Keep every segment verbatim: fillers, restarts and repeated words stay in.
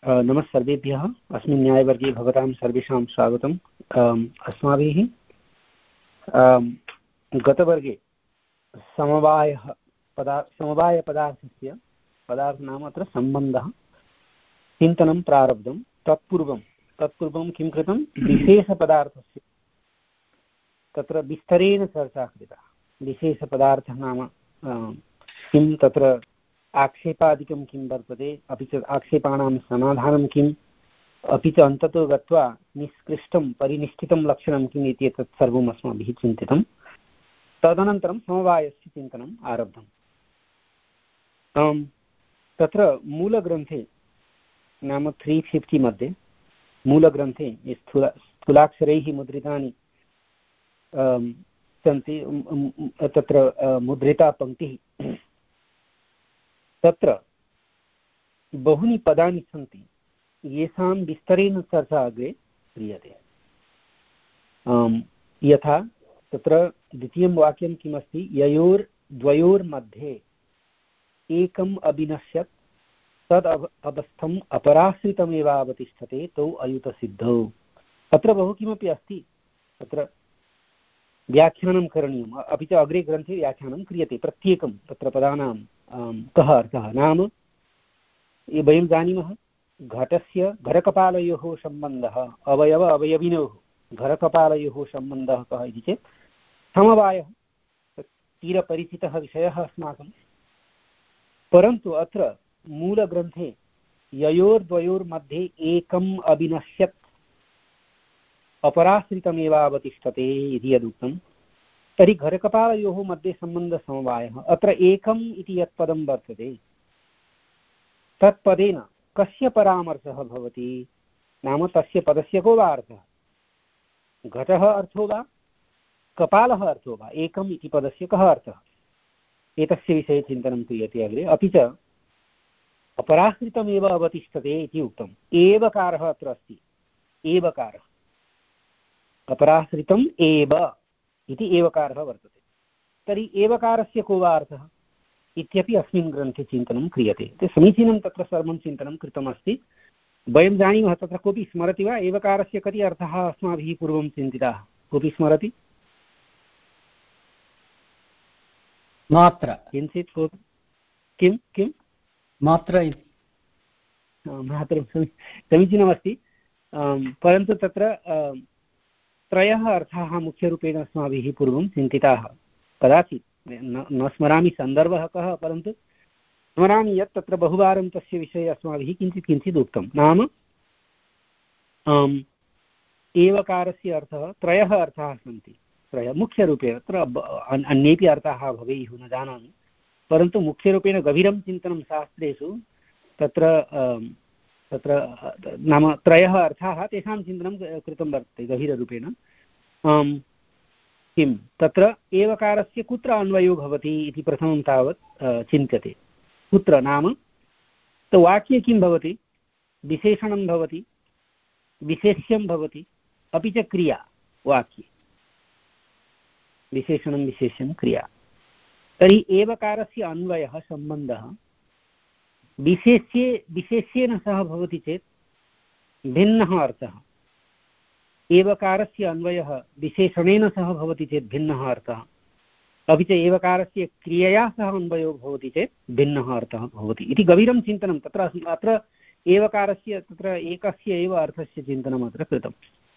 नमः सर्वेभ्यः। अस्मिन् न्यायवर्गे भवतां सर्वेषां स्वागतम्। अस्माभिः गतवर्गे समवायः पदा समवायपदार्थस्य पदार्थ नाम अत्र सम्बन्धः चिन्तनं प्रारब्धं। तत्पूर्वं तत्पूर्वं किं कृतं, विशेषपदार्थस्य तत्र विस्तरेण चर्चा कृता। विशेषपदार्थः नाम किं, तत्र आक्षेपादिकं किं वर्तते, अपि च आक्षेपाणां समाधानं किम्, अपि च अन्ततो गत्वा निष्कृष्टं परिनिष्ठितं लक्षणं किम् इति एतत् सर्वम् अस्माभिः चिन्तितं। तदनन्तरं समवायस्य चिन्तनम् आरब्धम्। तत्र मूलग्रन्थे नाम त्री फिफ्टि मध्ये मूलग्रन्थे ये स्थूला स्थूलाक्षरैः मुद्रितानि सन्ति, तत्र मुद्रिता पङ्क्तिः, तत्र बहूनि पदानि सन्ति येषां विस्तरेण चर्चा अग्रे क्रियते। यथा तत्र द्वितीयं वाक्यं किमस्ति, ययोर्द्वयोर्मध्ये एकम् अविनश्यत् तद् अवस्थम् अपराश्रितमेवावतिष्ठते तौ अयुतसिद्धौ। अत्र बहु किमपि अस्ति, तत्र व्याख्यानं करणीयम्, अपि च अग्रे ग्रन्थे व्याख्यानं क्रियते प्रत्येकं तत्र पदानां कः अर्थः। नाम वयं जानीमः घटस्य घटकपालयोः सम्बन्धः, अवयव अवयविनोः घटकपालयोः सम्बन्धः कः इति चेत् समवायः, चिरपरिचितः विषयः अस्माकं। परन्तु अत्र मूलग्रन्थे ययोर्द्वयोर्मध्ये एकम् अविनश्यत् अपराश्रितमेवावतिष्ठते इति यदुक्तं, तर्हि घटकपालयोः मध्ये सम्बन्धसमवायः। अत्र एकम् इति यत् पदं वर्तते तत्पदेन कस्य परामर्शः भवति, नाम तस्य पदस्य को वा अर्थः, घटः अर्थो वा कपालः अर्थो वा, एकम् इति पदस्य कः अर्थः, एतस्य विषये चिन्तनं क्रियते अग्रे। अपि च अपराश्रितमेव अवतिष्ठते इति उक्तम्। एवकारः अत्र अस्ति, एवकारः, अपराश्रितम् एव इति एवकारः वर्तते। तर्हि एवकारस्य को वा अर्थः इत्यपि अस्मिन् ग्रन्थे चिन्तनं क्रियते। ते समीचीनं तत्र सर्वं चिन्तनं कृतमस्ति। वयं जानीमः, तत्र कोऽपि स्मरति वा एवकारस्य कति अर्थाः अस्माभिः पूर्वं चिन्तिताः, कोऽपि स्मरति? मात्र, किञ्चित् कोऽपि? किं किं मात्र मात्रं समीचीनमस्ति, परन्तु तत्र त्रयः अर्थाः मुख्यरूपेण अस्माभिः पूर्वं चिन्तिताः। कदाचित् न, न स्मरामि सन्दर्भः कः, परन्तु स्मरामि यत् तत्र बहुवारं तस्य विषये अस्माभिः किञ्चित् किञ्चित् उक्तं। नाम एवकारस्य अर्थः, त्रयः अर्थाः सन्ति, त्रयः मुख्यरूपेण। तत्र अन्येपि अर्थाः भवेयुः न जानामि, परन्तु मुख्यरूपेण गभीरं चिन्तनं शास्त्रेषु तत्र तत्र नाम त्रयः अर्थाः, तेषां चिन्तनं कृतं वर्तते गभीररूपेण। किं तत्र एवकारस्य कुत्र अन्वयो भवति इति प्रथमं तावत् चिन्त्यते। कुत्र नाम तो वाक्ये किं भवति, विशेषणं भवति, विशेष्यं भवति, अपि च क्रिया वाक्ये, विशेषणं विशेष्यं क्रिया। तर्हि एवकारस्य अन्वयः सम्बन्धः विशेष्ये विशेष्येन सह भवति चेत् भिन्नः अर्थः, एवकारस्य अन्वयः विशेषणेन सह भवति चेत् भिन्नः अर्थः, अपि च एवकारस्य क्रियया सह अन्वयो भवति चेत् भिन्नः अर्थः भवति इति गभीरं चिन्तनं तत्र अत्र एवकारस्य तत्र एकस्य एव अर्थस्य चिन्तनम् अत्र कृतम्।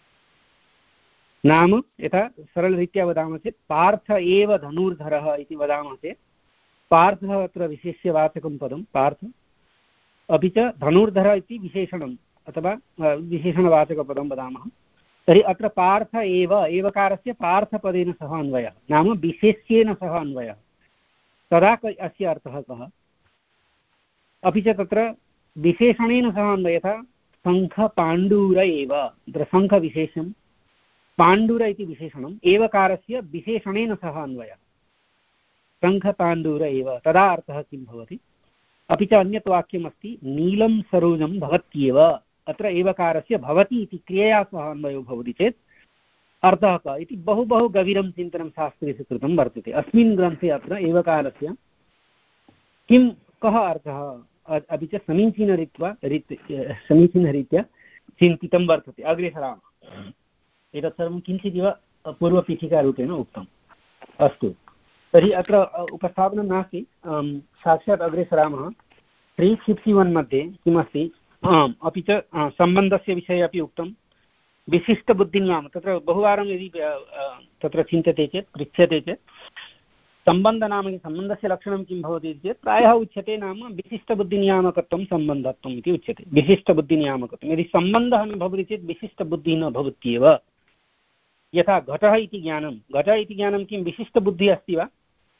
नाम यथा सरलरीत्या वदामः चेत् पार्थ एव धनुर्धरः इति वदामः चेत् पार्थः अत्र विशेष्यवाचकं पदं पार्थ, अपि च धनुर्धर इति विशेषणम् अथवा विशेषणवाचकपदं वदामः। तर्हि अत्र पार्थ एव एवकारस्य पार्थपदेन सह अन्वयः, नाम विशेष्येन सह अन्वयः, तदा अस्य अर्थः कः। अपि च तत्र विशेषणेन सह अन्वयः, शङ्खपाण्डूर एव, तत्र शङ्खविशेषं, पाण्डुर इति विशेषणम्, एवकारस्य विशेषणेन सह अन्वयः, शङ्खपाण्डूर एव, तदा अर्थः किं भवति। अपि च अन्यत् वाक्यमस्ति, नीलं सरोजं भवत्येव, अत्र एवकारस्य भवति इति क्रियया सह अन्वयो भवति चेत् अर्थः कः इति बहु बहु गभीरं चिन्तनं शास्त्रेषु कृतं वर्तते। अस्मिन् ग्रन्थे अत्र एवकारस्य किं कः अर्थः, अपि च समीचीनरीत्या रीत् समीचीनरीत्या चिन्तितं वर्तते। अग्रे सरामः। एतत् सर्वं किञ्चिदिव पूर्वपीठिकारूपेण उक्तम्। अस्तु, तर्हि अत्र उपस्थापनं नास्ति, साक्षात् अग्रे सरामः। त्री फिफ्टि वन् मध्ये किमस्ति, आम् अपि च सम्बन्धस्य विषये अपि उक्तं। विशिष्टबुद्धिनियामः, तत्र बहुवारं यदि तत्र चिन्त्यते चेत्, पृच्छ्यते चेत् सम्बन्ध नाम सम्बन्धस्य लक्षणं किं भवति चेत् प्रायः उच्यते नाम विशिष्टबुद्धिनियामकत्वं सम्बन्धत्वम् इति उच्यते। विशिष्टबुद्धिनियामकत्वं, यदि सम्बन्धः न भवति चेत् विशिष्टबुद्धिः न भवत्येव। यथा घटः इति ज्ञानं, घटः इति ज्ञानं किं विशिष्टबुद्धिः अस्ति वा?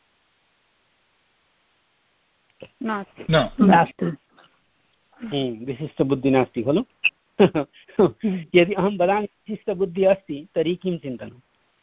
नास्ति, विशिष्टबुद्धिः नास्ति खलु। यदि अहं वदामि विशिष्टबुद्धिः अस्ति तर्हि किं चिन्तनं?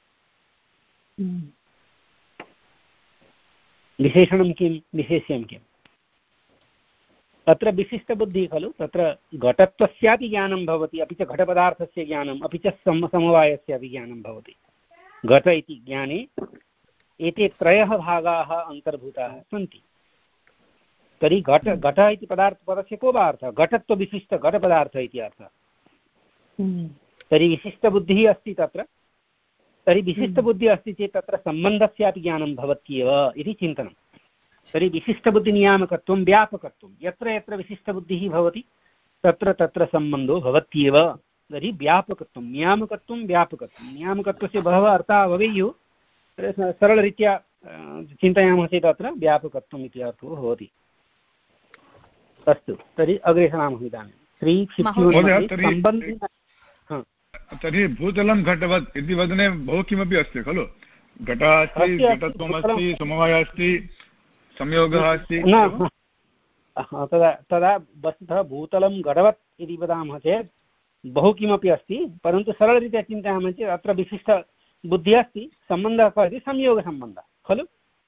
विशेषणं किं, विशेष्यं किम्? तत्र विशिष्टबुद्धिः खलु, तत्र घटत्वस्यापि ज्ञानं भवति, अपि च घटपदार्थस्य ज्ञानम्, अपि च सम समवायस्यापि ज्ञानं भवति। घट इति ज्ञाने एते त्रयः भागाः अन्तर्भूताः सन्ति। तर्हि घट घट इति पदार्थपदस्य को वा अर्थः? घटत्वविशिष्ट घटपदार्थः इति अर्थः। तर्हि विशिष्टबुद्धिः अस्ति तत्र। तर्हि विशिष्टबुद्धिः अस्ति चेत् तत्र सम्बन्धस्यापि ज्ञानं भवत्येव इति चिन्तनं। तर्हि विशिष्टबुद्धिनियामकत्वं व्यापकत्वं, यत्र यत्र विशिष्टबुद्धिः भवति तत्र तत्र सम्बन्धो भवत्येव। तर्हि व्यापकत्वं, नियामकत्वं व्यापकत्वं, नियामकत्वस्य बहवः अर्थाः भवेयुः, सरलरीत्या चिन्तयामः चेत् अत्र व्यापकत्वम् इति अर्थो भवति। अस्तु, तर्हि अग्रे सरामः इदानीं। त्री सम्बन्धि तर्हि भूतलं घटवत् इति वदने बहु किमपि अस्ति खलु। घटः अस्ति, घटत्वम् अस्ति, समवायः अस्ति, संयोगः अस्ति। तदा तदा वस्तुतः भूतलं घटवत् इति वदामः चेत् बहु किमपि अस्ति, परन्तु सरलरीत्या चिन्तयामः चेत् अत्र विशिष्टबुद्धिः अस्ति, सम्बन्धः कः अस्ति? संयोगसम्बन्धः खलु।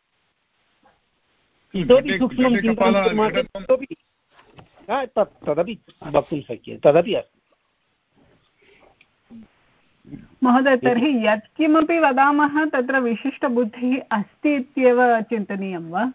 इतोपि सूक्ष्मं चिन्तनं कुर्मः चेत् इतोपि तदपि वक्तुं शक्यते, तदपि अस्ति महोदय। तर्हि यत्किमपि वदामः तत्र विशिष्टबुद्धिः अस्ति इत्येव चिन्तनीयं वा?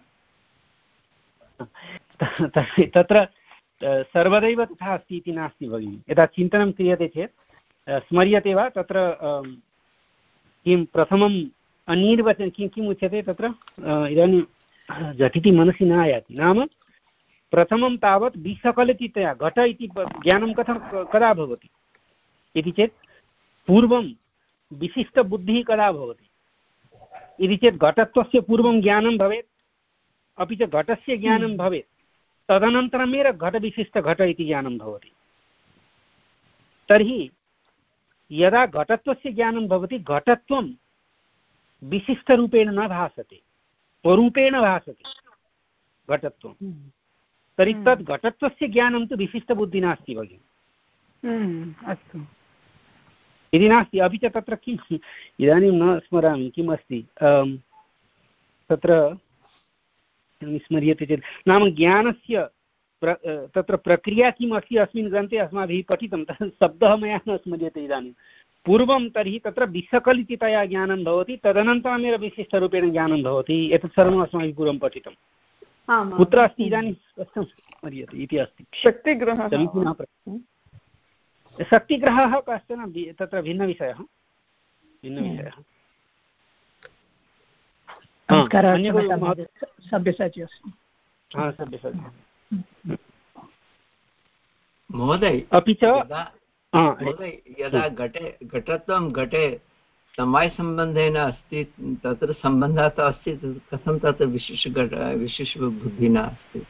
तत्र सर्वदैव तथा अस्ति इति नास्ति भगिनि। यदा चिन्तनं क्रियते चेत् स्मर्यते वा तत्र किं प्रथमम् अनिर्वचनं किं किम् उच्यते तत्र? इदानीं झटिति मनसि न आयाति। नाम प्रथमं तावत् विसकलिततया घट इति ज्ञानं कथं कदा भवति इति चेत् पूर्वं विशिष्टबुद्धिः कदा भवति इति चेत् घटत्वस्य पूर्वं ज्ञानं भवेत्, अपि च घटस्य ज्ञानं भवेत्, तदनन्तरमेव घटविशिष्टघट इति ज्ञानं भवति। तर्हि यदा घटत्वस्य ज्ञानं भवति घटत्वं विशिष्टरूपेण न भासते, स्वरूपेण भासते घटत्वं। तर्हि तद् घटत्वस्य ज्ञानं तु विशिष्टबुद्धिः नास्ति भगिनि। अस्तु, यदि नास्ति। अपि च तत्र किम् इदानीं न स्मरामि किम् अस्ति तत्र, स्मर्यते चेत् नाम ज्ञानस्य प्र तत्र प्रक्रिया किम् अस्ति अस्मिन् ग्रन्थे अस्माभिः पठितं, तत् शब्दः मया न स्मर्यते इदानीं। पूर्वं तर्हि तत्र विसकलिततया ज्ञानं भवति, तदनन्तरमेव विशिष्टरूपेण ज्ञानं भवति। एतत् सर्वम् अस्माभिः पूर्वं पठितं। कुत्र अस्ति इदानीं स्मर्यते इति अस्ति। शक्तिग्रहः, शक्तिग्रहः कश्चन तत्र भिन्नविषयः, भिन्नविषयः। महोदय, अपि च यदा घटे घटत्वं घटे समवायसम्बन्धेन अस्ति, तत्र सम्बन्धः तु अस्ति, कथं तत्र विशेष विशेषबुद्धिः नास्ति?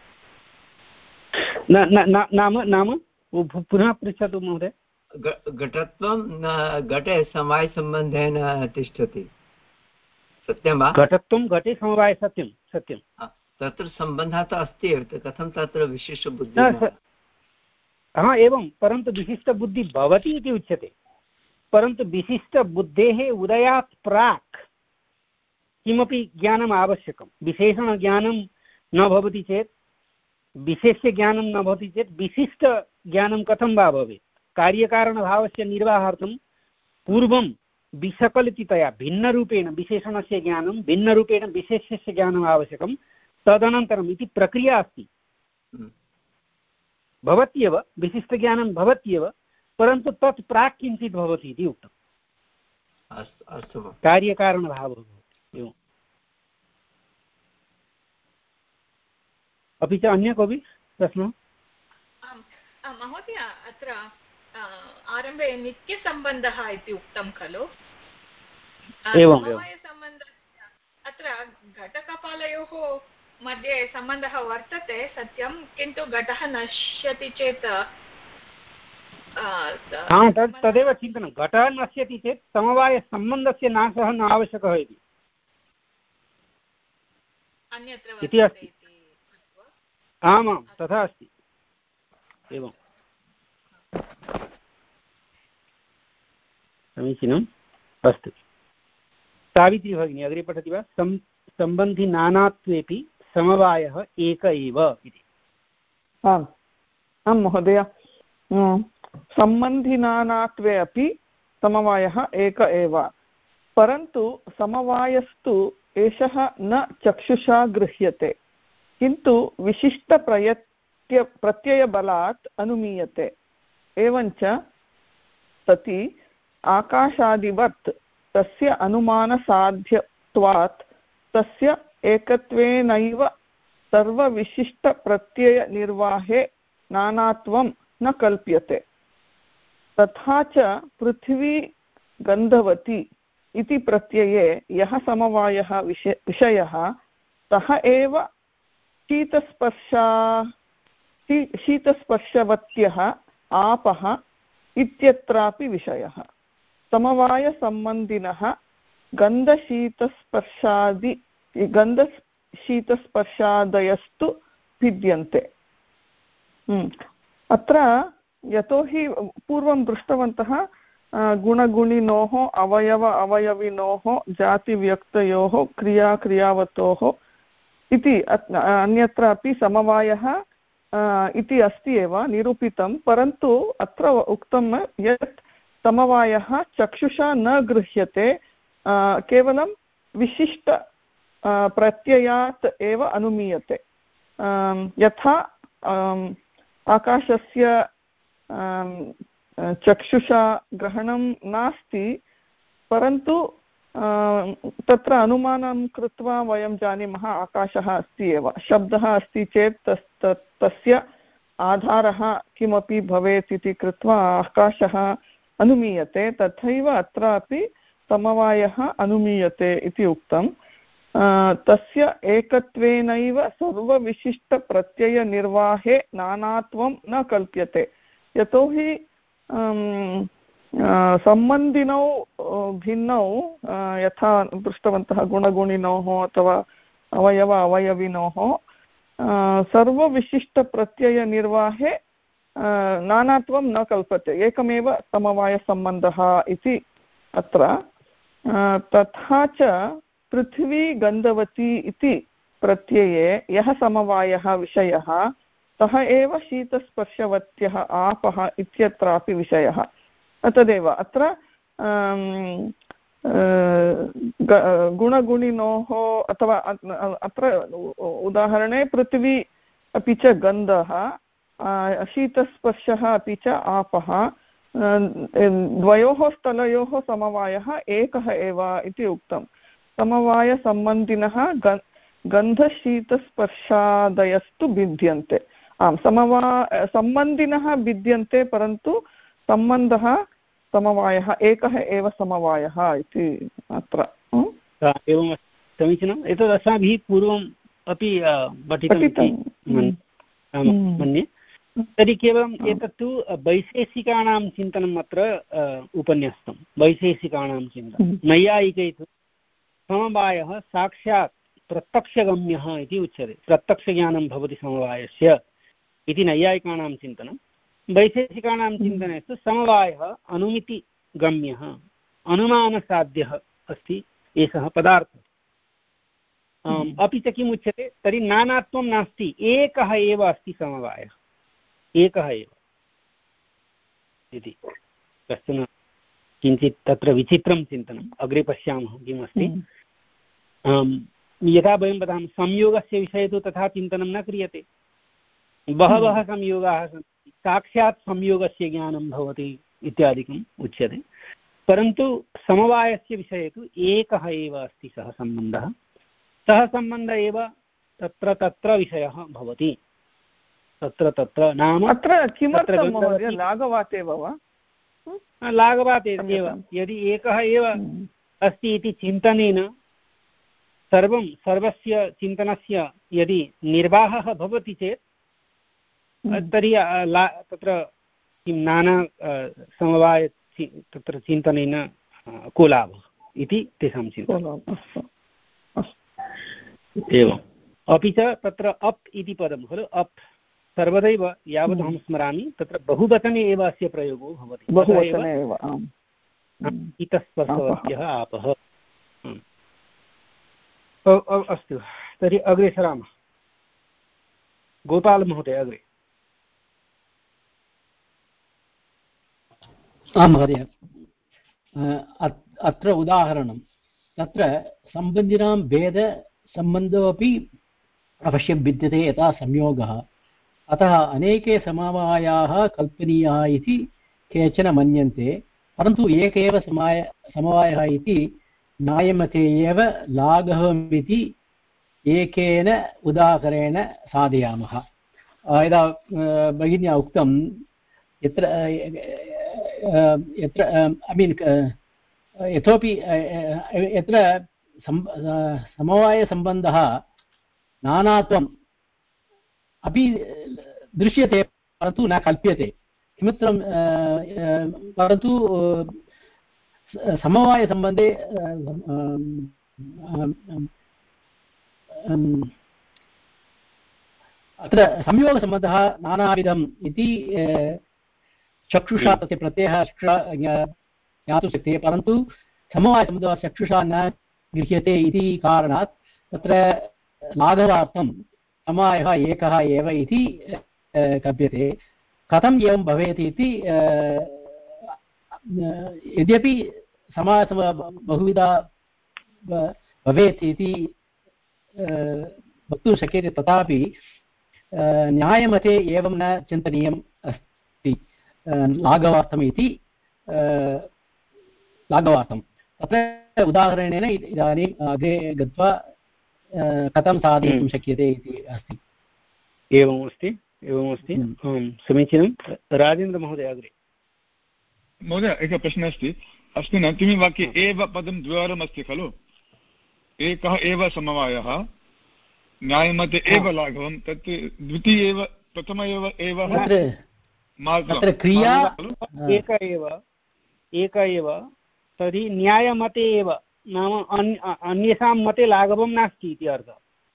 नाम नाम पुनः पृच्छतु महोदय। घटत्वं घटे समवायसम्बन्धेन तिष्ठति, सत्यं वा? घटत्वं घटे समवाय, सत्यं सत्यं। तत्र सम्बन्धः तु अस्ति एव, कथं तत्र विशिष्टबुद्धिः? हा एवं, परन्तु विशिष्टबुद्धिः भवति इति उच्यते, परन्तु विशिष्टबुद्धेः उदयात् प्राक् किमपि ज्ञानम् आवश्यकं। विशेषणज्ञानं न भवति चेत्, विशेष्यज्ञानं न भवति चेत् विशिष्टज्ञानं कथं वा भवेत्? कार्यकारणभावस्य निर्वाहार्थं पूर्वं विसकलिततया भिन्नरूपेण विशेषणस्य ज्ञानं, भिन्नरूपेण विशेष्यस्य ज्ञानम् आवश्यकं, तदनन्तरम् इति प्रक्रिया अस्ति। भवत्येव, विशिष्टज्ञानं भवत्येव, परन्तु तत् प्राक् किञ्चित् भवति इति उक्तम्। अस्तु अस्तु कार्यकारणभावः भवति एवम्। अपि च अन्य कोऽपि प्रश्नः? महोदय, अत्र आरम्भे नित्यसम्बन्धः इति उक्तं खलु? एवं समवायसम्बन्धस्य अत्र घटकपालयोः मध्ये सम्बन्धः वर्तते सत्यं, किन्तु घटः नश्यति चेत् तदेव चिन्तनं, घटः नश्यति चेत् समवायसम्बन्धस्य नाशः न आवश्यकः इति अन्यत्र अस्ति। आमां तथा अस्ति। एवं समीचीनम्। अस्तु, सावित्री भगिनी अग्रे पठति वा? सं सम्बन्धि नानात्वेपि समवायः एक एव इति। आम् आं महोदय, सम्बन्धिनानात्वे अपि समवायः एक एव, परन्तु समवायस्तु एषः न चक्षुषा गृह्यते, किन्तु विशिष्टप्रयत्य प्रत्ययबलात् अनुमीयते। एवञ्च सति आकाशादिवत् तस्य अनुमानसाध्यत्वात् तस्य एकत्वेनैव सर्वविशिष्टप्रत्ययनिर्वाहे नानात्वं न कल्प्यते। तथा च पृथिवी गन्धवती इति प्रत्यये यः समवायः विषय विषयः सः एव शीतस्पर्शा शीतस्पर्शवत्यः आपः इत्यत्रापि विषयः। समवायसम्बन्धिनः गन्धशीतस्पर्शादि गन्धशीतस्पर्शादयस्तु भिद्यन्ते। अत्र यतोहि पूर्वं दृष्टवन्तः गुणगुणिनोः अवयव अवयविनोः जातिव्यक्तयोः क्रियाक्रियावतोः इति अन्यत्रापि समवायः इति अस्ति एव निरूपितं, परन्तु अत्र उक्तं यत् समवायः चक्षुषा न गृह्यते, केवलं विशिष्ट प्रत्ययात् एव अनुमीयते। यथा आकाशस्य चक्षुषा ग्रहणं नास्ति, परन्तु तत्र अनुमानं कृत्वा वयं जानीमः आकाशः अस्ति एव। शब्दः अस्ति चेत् तस् तस्य आधारः किमपि भवेत् इति कृत्वा आकाशः अनुमीयते, तथैव अत्रापि समवायः अनुमीयते इति उक्तं। तस्य एकत्वेनैव सर्वविशिष्टप्रत्ययनिर्वाहे नानात्वं न कल्प्यते। यतोहि सम्बन्धिनौ भिन्नौ यथा दृष्टवन्तः गुणगुणिनोः अथवा अवयव अवयविनोः सर्वविशिष्टप्रत्ययनिर्वाहे नानात्वं न कल्पते, एकमेव समवायसम्बन्धः इति अत्र। तथा च पृथिवी गन्धवती इति प्रत्यये यः समवायः विषयः सः एव शीतस्पर्शवत्यः आपः इत्यत्रापि विषयः। तदेव अत्र गुणगुणिनोः अथवा अत्र उदाहरणे पृथिवी अपि च गन्धः, शीतस्पर्शः अपि च आपः, द्वयोः स्थलयोः समवायः एकः एव इति उक्तं। समवायसम्बन्धिनः गन्धशीतस्पर्शादयस्तु भिद्यन्ते। आम्, समवा सम्बन्धिनः भिद्यन्ते, परन्तु सम्बन्धः समवायः एकः एव समवायः इति अत्र। एवं समीचीनम्। एतद् अस्माभिः पूर्वम् अपि पठितं मन्ये। तर्हि केवलम् एतत्तु वैशेषिकाणां चिन्तनम् अत्र उपन्यस्तं, वैशेषिकाणां चिन्तनं। नैयायिकै तु समवायः साक्षात् प्रत्यक्षगम्यः इति उच्यते, प्रत्यक्षज्ञानं भवति समवायस्य इति नैयायिकानां चिन्तनं। वैशेषिकाणां चिन्तनेषु समवायः अनुमितिगम्यः, अनुमानसाध्यः अस्ति एषः पदार्थः। अपि च किम् उच्यते, तर्हि नानात्वं नास्ति, एकः एव अस्ति समवायः, एकः एव इति कश्चन किञ्चित् तत्र विचित्रं चिन्तनम्। अग्रे पश्यामः किमस्ति। यथा वयं वदामः संयोगस्य विषये तु तथा चिन्तनं न क्रियते, बहवः संयोगाः सन्ति, साक्षात् संयोगस्य ज्ञानं भवति इत्यादिकम् उच्यते। परन्तु समवायस्य विषये तु एकः एव अस्ति सः सम्बन्धः, सः सम्बन्धः एव तत्र तत्र विषयः भवति, तत्र तत्र नाम अत्र किमर्थं महोदय लाघवात् एव वा? लाघवात् एव, यदि एकः एव अस्ति इति चिन्तनेन सर्वं सर्वस्य चिन्तनस्य यदि निर्वाहः भवति चेत् तर्हि तत्र किं नाना समवाय तत्र चिन्तनेन को लाभः इति तेषां चिन्तनम्। एवम्। अपि च तत्र अप् इति पदं खलु, अप् सर्वदैव यावदहं स्मरामि तत्र बहुवचने एव अस्य प्रयोगो भवति, बहुवचने एव इतस्पर्शवत्यः आपः। अस्तु, तर्हि अग्रे सरामः। गोपालमहोदय अग्रे। आं महोदय, अत्र उदाहरणं तत्र सम्बन्धिनां भेदसम्बन्धोऽपि अवश्यं विद्यते यथा संयोगः, अतः अनेके समवायाः कल्पनीयाः इति केचन मन्यन्ते, परन्तु एक एव समाय समवायः इति न्यायमते एव लाघवमिति एकेन उदाहरणेन साधयामः। यदा भगिन्या उक्तं यत्र यत्र ऐ मीन् यतोपि यत्र समवायसम्बन्धः नानात्वम् अपि दृश्यते परन्तु न कल्प्यते, किमर्थं परन्तु समवायसम्बन्धे अत्र संयोगसम्बन्धः नानाविधम् इति चक्षुषा तस्य प्रत्ययः ज्ञातुं शक्यते, परन्तु समवायसम्बन्धः चक्षुषा न गृह्यते इति कारणात् तत्र लाघवार्थं समवायः एकः एव इति कल्प्यते। कथम् एवं भवेत् इति यद्यपि समासः बहुविधा भवेत् इति वक्तुं शक्यते, तथापि न्यायमते एवं न चिन्तनीयम् अस्ति लाघवार्थम् इति लाघवार्थं। तत्र उदाहरणेन इदानीम् अग्रे गत्वा कथं साधयितुं शक्यते इति अस्ति। एवमस्ति एवमस्ति समीचीनं। राजेन्द्रमहोदय अग्रे। महोदय एकः प्रश्नः अस्ति। अस्मिन् अन्तिमे वाक्ये एव पदं द्विवारम् अस्ति खलु, एकः एव समवायः न्यायमते एव लाघवं, तत् द्वितीय एव प्रथम एव एव तत्र क्रिया एक एव एक एव तर्हि न्यायमते एव नाम अन्येषां मते लाघवं नास्ति इति अर्थः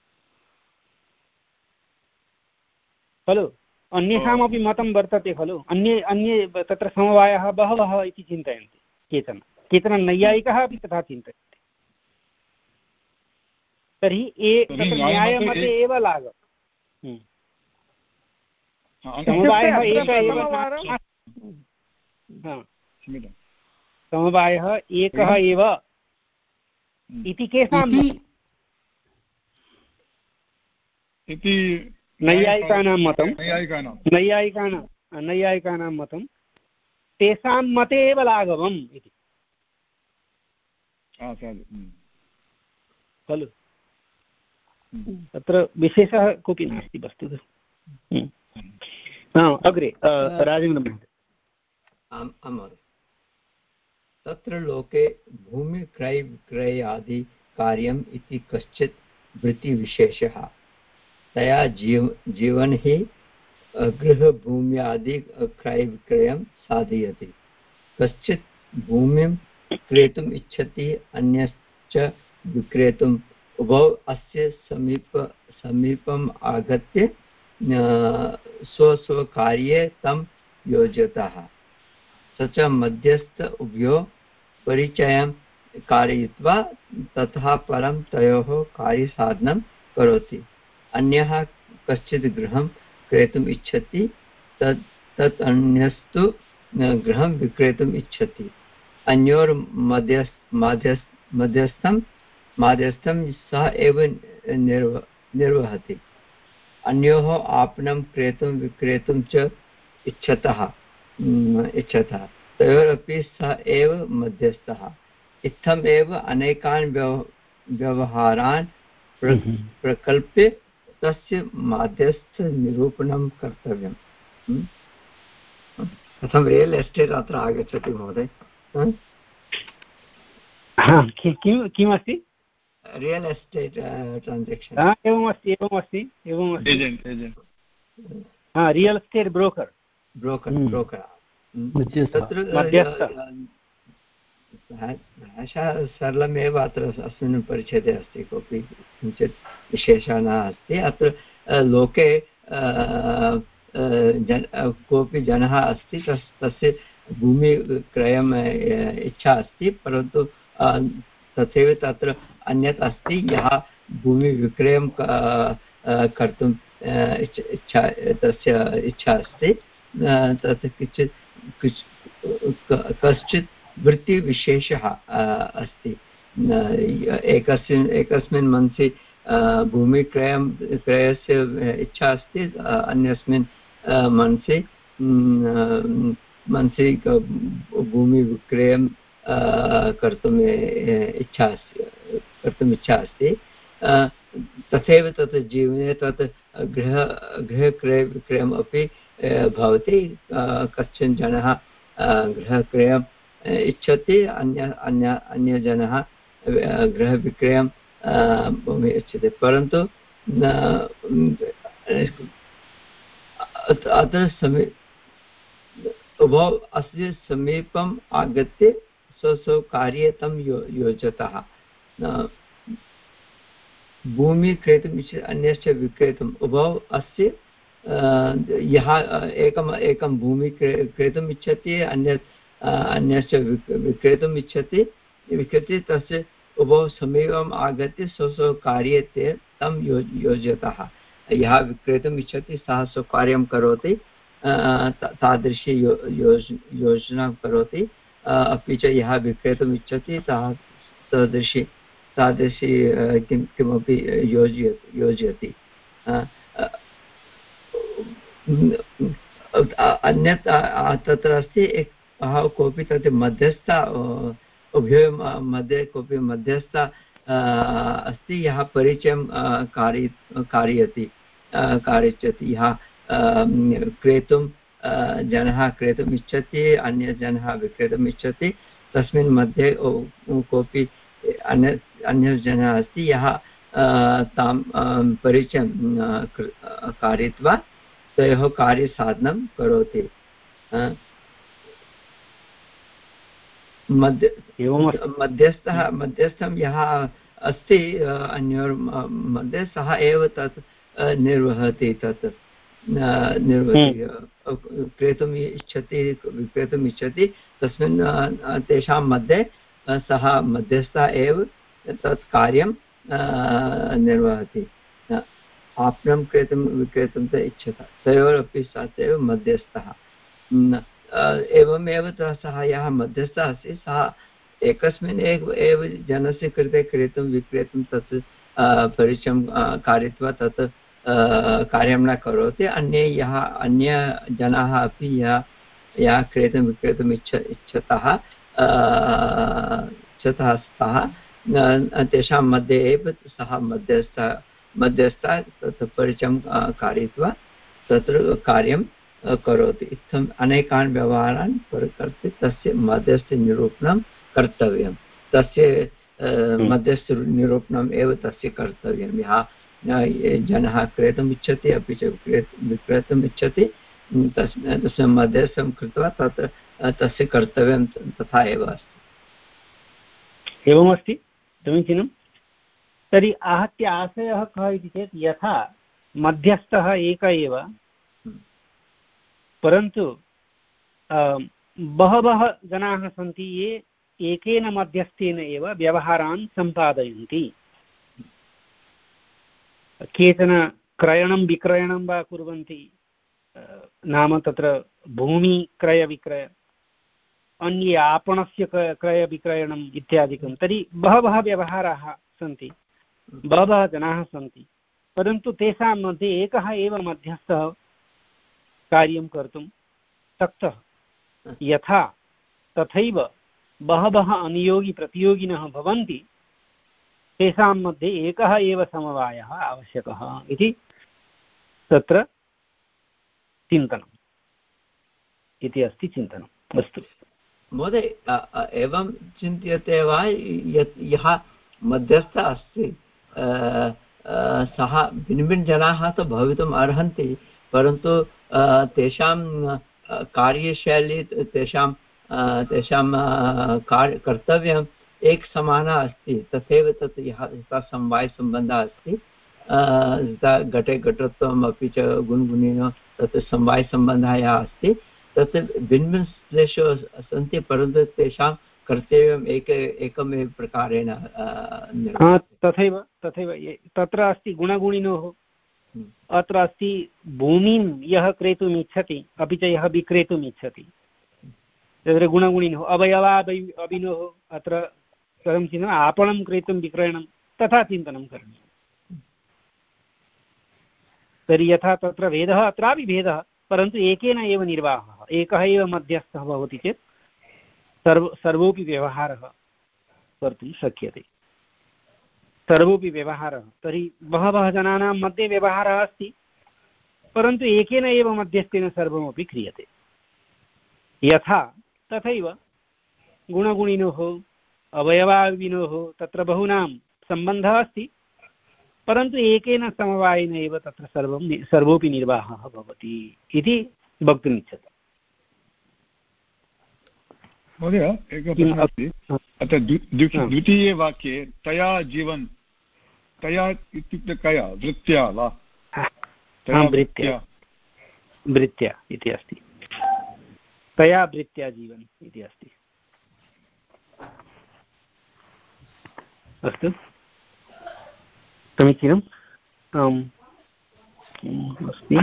खलु। अन्येषामपि मतं वर्तते खलु, अन्ये अन्ये तत्र समवायाः बहवः इति चिन्तयन्ति केचन, केचन नैयायिकाः अपि तथा चिन्तयन्ति। तर्हि तत्र न्यायमते एव लाघवम्, समवायः एक एव समवायः एकः एव इति केषां इति नैयायिकानां मतं नैयायिकानां नैयायिकानां मतं तेषां मते एव लाघवम् इति खलु। तत्र विशेषः कोऽपि नास्ति वस्तुतः। अग्रे राजेन्द्रमहोदय। आम् आं महोदय, तत्र लोके भूमिक्रय विक्रयादि कार्यम् इति कश्चित् वृत्तिविशेषः, तया जीव जीवन ही गृहभूम्यादि क्रय विक्रयं साधयति। कश्चित् भूमिं क्रेतुम् इच्छति, अन्यश्च विक्रेतुम्, उभौ अस्य समीप समीपम् आगत्य स्वस्वकार्ये तं योजयतः। स च मध्यस्थ उभयोः परिचयं कारयित्वा ततः परं तयोः कार्यसाधनं करोति। अन्यः कश्चित् गृहं क्रेतुम् इच्छति, तत् तत् अन्यस्तु गृहं विक्रेतुम् इच्छति। अन्योर्मध्यस् मध्यस्थं मध्यस्थं सः एव निर्व निर्वहति। अन्योः आपणं क्रेतुं विक्रेतुं च इच्छतः इच्छतः तयोरपि सः एव मध्यस्थः। इत्थमेव अनेकान् व्यव व्यवहारान् प्र प्रकल्प्य तस्य माध्यस्थनिरूपणं कर्तव्यम्। कथं रियल् एस्टेट् अत्र आगच्छति महोदय? किं किमस्ति? रियल् एस्टेट् ट्रान्साक्षन् एवमस्ति एवमस्ति एवमस्ति agent agent real estate broker broker broker तत्र भाषा सरलमेव अत्र अस्मिन् परिच्छेदे अस्ति, कोऽपि किञ्चित् विशेषः न अस्ति। अत्र लोके जन कोऽपि जनः अस्ति, तस् तस्य भूमिक्रयम् इच्छा अस्ति, परन्तु तथैव तत्र अन्यत् अस्ति यः भूमिविक्रयं कर्तुम् इच्छा तस्य इच्छा अस्ति। तत् किञ्चित् कश्चित् वृत्तिविशेषः अस्ति। एकस्मिन् एकस्मिन् मनसि भूमिक्रयं क्रयस्य इच्छा अस्ति, अन्यस्मिन् मनसि मनसि भूमिविक्रयं कर्तुम् इच्छा अस्ति कर्तुम् इच्छा अस्ति तथैव तत् जीवने तत् गृह गृहक्रय विक्रयम् अपि भवति। कश्चन जनः गृहक्रयम् इच्छति, अन्य अन्य अन्यजनः गृहविक्रयम् इच्छति, परन्तु अत्र समी उभौ अस्य समीपम् आगत्य स्व स्वकार्ये तं यो योजतः। भूमि क्रेतुम् इच्छति, अन्यस्य विक्रेतुम्, उभौ अस्य यः एकम् एकं भूमि क्रे क्रेतुम् इच्छति, अन्यत् अन्यस्य विक्रेतुम् इच्छति विक्रेति तस्य उभौ समीपम् आगत्य स्व स्वकार्ये ते तं यो योजतः। यः विक्रेतुम् इच्छति सः स्वकार्यं करोति, तादृशी यो योज योजना करोति, अपि च यः विक्रेतुम् इच्छति सः तादृशी तादृशी किं किमपि योजयति योजयति अन्यत् तत्र अस्ति एक कोऽपि तत् मध्यस्थ उभयोः मध्ये कोऽपि मध्यस्थ अस्ति, यः परिचयं कारी कारयति कारयति यः क्रेतुं जनः क्रेतुम् इच्छति, अन्यजनः विक्रेतुम् इच्छति, तस्मिन् मध्ये कोऽपि अन्य अन्यजनः अस्ति यः तां परिचयं कारयित्वा तयोः कार्यसाधनं करोति। मध्य मध्यस्थः मध्यस्थं यः अस्ति अन्योर्मध्ये सः एव तत् निर्वहति तत् निर्वहति क्रेतुम् इच्छति विक्रेतुम् इच्छति, तस्मिन् तेषां मध्ये सः मध्यस्थः एव तत् कार्यं निर्वहति। आपणं क्रेतुं विक्रेतुं च इच्छति, तयोरपि सः एव मध्यस्थः। एवमेव सः यः मध्यस्थः अस्ति सः एकस्मिन् एव जनस्य कृते क्रेतुं विक्रेतुं तत् परिचयं कारयित्वा तत् कार्यं न करोति। अन्ये यः अन्यजनाः अपि यः यः क्रेतुं विक्रेतुम् इच्छ इच्छतः इच्छतः स्तः तेषां मध्ये एव सः मध्यस्थः मध्यस्थः तत् परिचयं कारयित्वा तत्र कार्यं करोति। इत्थम् अनेकान् व्यवहारान् प्रकर्त्य तस्य मध्यस्थनिरूपणं कर्तव्यं। तस्य मध्यस्थनिरूपणम् एव तस्य कर्तव्यं। यः जनः क्रेतुम् इच्छति अपि च विक्रेतुम् इच्छति, तस् तस्य मध्यस्थं कृत्वा तत्र तस्य कर्तव्यं तथा एव अस्ति। एवमस्ति, समीचीनं। तर्हि आहत्य आशयः कः इति चेत् यथा मध्यस्थः एक एव, परन्तु बहवः जनाः सन्ति ये एकेन मध्यस्थेन एव व्यवहारान् सम्पादयन्ति। केचन क्रयणं विक्रयणं वा कुर्वन्ति, नाम तत्र भूमिक्रयविक्रय, अन्ये आपणस्य क्रयविक्रयणम् इत्यादिकं। तर्हि बहवः व्यवहाराः सन्ति, बहवः जनाः सन्ति। परन्तु तेषां मध्ये एकः एव मध्यस्थः कार्यं कर्तुं शक्तः। यथा तथैव बहवः अनियोगी प्रतियोगिनः भवन्ति, तेषां मध्ये एकः एव समवायः आवश्यकः इति तत्र चिन्तनम् इति अस्ति चिन्तनम्। अस्तु महोदय, एवं चिन्त्यते वा यत् यः मध्यस्थः अस्ति सः भिन्नभिन्नजनाः तु भवितुम् अर्हन्ति, परन्तु तेषां कार्यशैली तेषां तेषां कार्य कर्तव्यम् एकसमानः अस्ति। तथैव तत् यः समवायसम्बन्धः अस्ति, घटे घटत्वम् अपि च गुणगुणिनो तत् समवायसम्बन्धः यः अस्ति, तत् भिन्नभिन्नेषु सन्ति, परन्तु तेषां कर्तव्यम् एक एकमेव प्रकारेण। तथैव तथैव तत्र अस्ति गुणगुणिनोः, अत्र अस्ति भूमिं यः क्रेतुम् इच्छति अपि च यः विक्रेतुम् इच्छति, तत्र गुणगुणिनोः अवयवाभिनोः अत्र कथं चिन्तनम्, आपणं क्रेतुं विक्रयणं तथा चिन्तनं करणीयं। तर्हि यथा तत्र भेदः अत्रापि भेदः, परन्तु एकेन एव निर्वाहः, एकः एव मध्यस्थः भवति चेत् सर्व सर्वोऽपि व्यवहारः कर्तुं शक्यते, सर्वोऽपि व्यवहारः। तर्हि बहवः जनानां मध्ये व्यवहारः अस्ति, परन्तु एकेन एव मध्यस्थेन सर्वमपि क्रियते। यथा तथैव गुणगुणिनोः अवयवाविनोः तत्र बहूनां सम्बन्धः अस्ति, परन्तु एकेन समवायेन एव तत्र सर्वं सर्वोऽपि निर्वाहः भवति इति वक्तुमिच्छति। महोदय, एकः प्रश्नः अस्ति। अत्र द्वितीये वाक्ये तया जीवन्, तया इत्युक्ते कया, वृत्त्या वा? वृत्त्या वृत्त्या इति अस्ति, तया वृत्त्या जीवन् इति अस्ति। अस्तु, समीचीनम्। आम् अस्ति।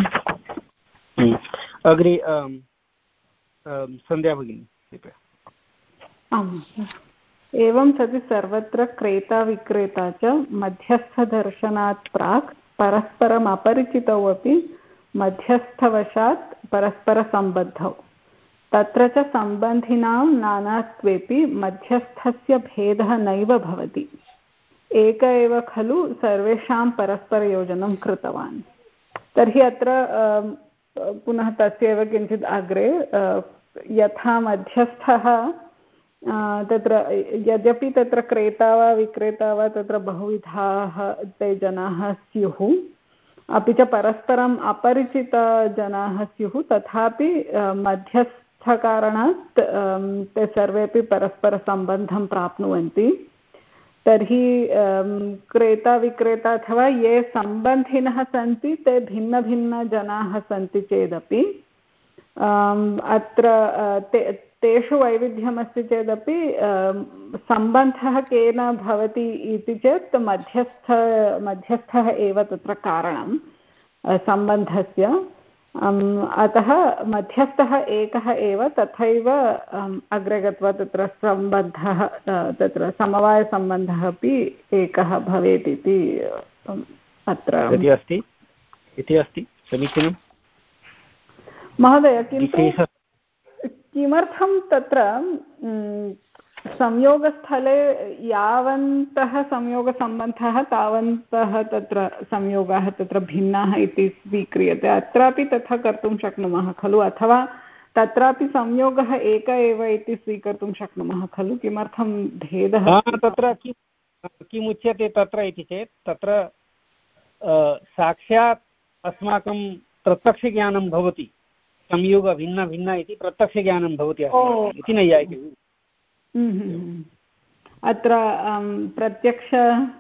अग्रे सन्ध्या भगिनी कृपया। आम्, एवं सति सर्वत्र क्रेता विक्रेता च मध्यस्थदर्शनात् प्राक् परस्परम् अपरिचितौ अपि मध्यस्थवशात् परस्परसम्बद्धौ, तत्र च सम्बन्धिनां नानात्वेपि मध्यस्थस्य भेदः नैव भवति। एक एव खलु सर्वेषां परस्परयोजनं कृतवान्। तर्हि अत्र पुनः तस्यैव किञ्चित् अग्रे यथा मध्यस्थः तत्र यद्यपि तत्र क्रेता वा विक्रेता वा तत्र बहुविधाः ते जनाः स्युः, अपि च परस्परम् अपरिचितजनाः स्युः, तथापि मध्यस्थकारणात् ते सर्वेपि परस्परसम्बन्धं प्राप्नुवन्ति। तर्हि क्रेता विक्रेता अथवा ये सम्बन्धिनः सन्ति ते भिन्नभिन्नजनाः सन्ति चेदपि अत्र ते तेषु वैविध्यमस्ति चेदपि सम्बन्धः केन भवति इति चेत् मध्यस्थ मध्यस्थः एव तत्र कारणं सम्बन्धस्य। अतः मध्यस्थः एकः एव, तथैव अग्रे गत्वा तत्र सम्बन्धः तत्र समवायसम्बन्धः अपि एकः भवेत् इति अत्र इति अस्ति इति अस्ति समीचीनं महोदय। किन्तु किमर्थं तत्र संयोगस्थले यावन्तः संयोगसम्बन्धः तावन्तः तत्र संयोगाः तत्र भिन्नाः इति स्वीक्रियते, अत्रापि तथा कर्तुं शक्नुमः खलु, अथवा तत्रापि संयोगः एक एव इति स्वीकर्तुं शक्नुमः खलु? किमर्थं भेदः तत्र किम् उच्यते तत्र इति चेत् तत्र साक्षात् अस्माकं प्रत्यक्षज्ञानं भवति, संयोग भिन्न भिन्न इति प्रत्यक्षज्ञानं भवति इति नैयायिकैः। अत्र प्रत्यक्ष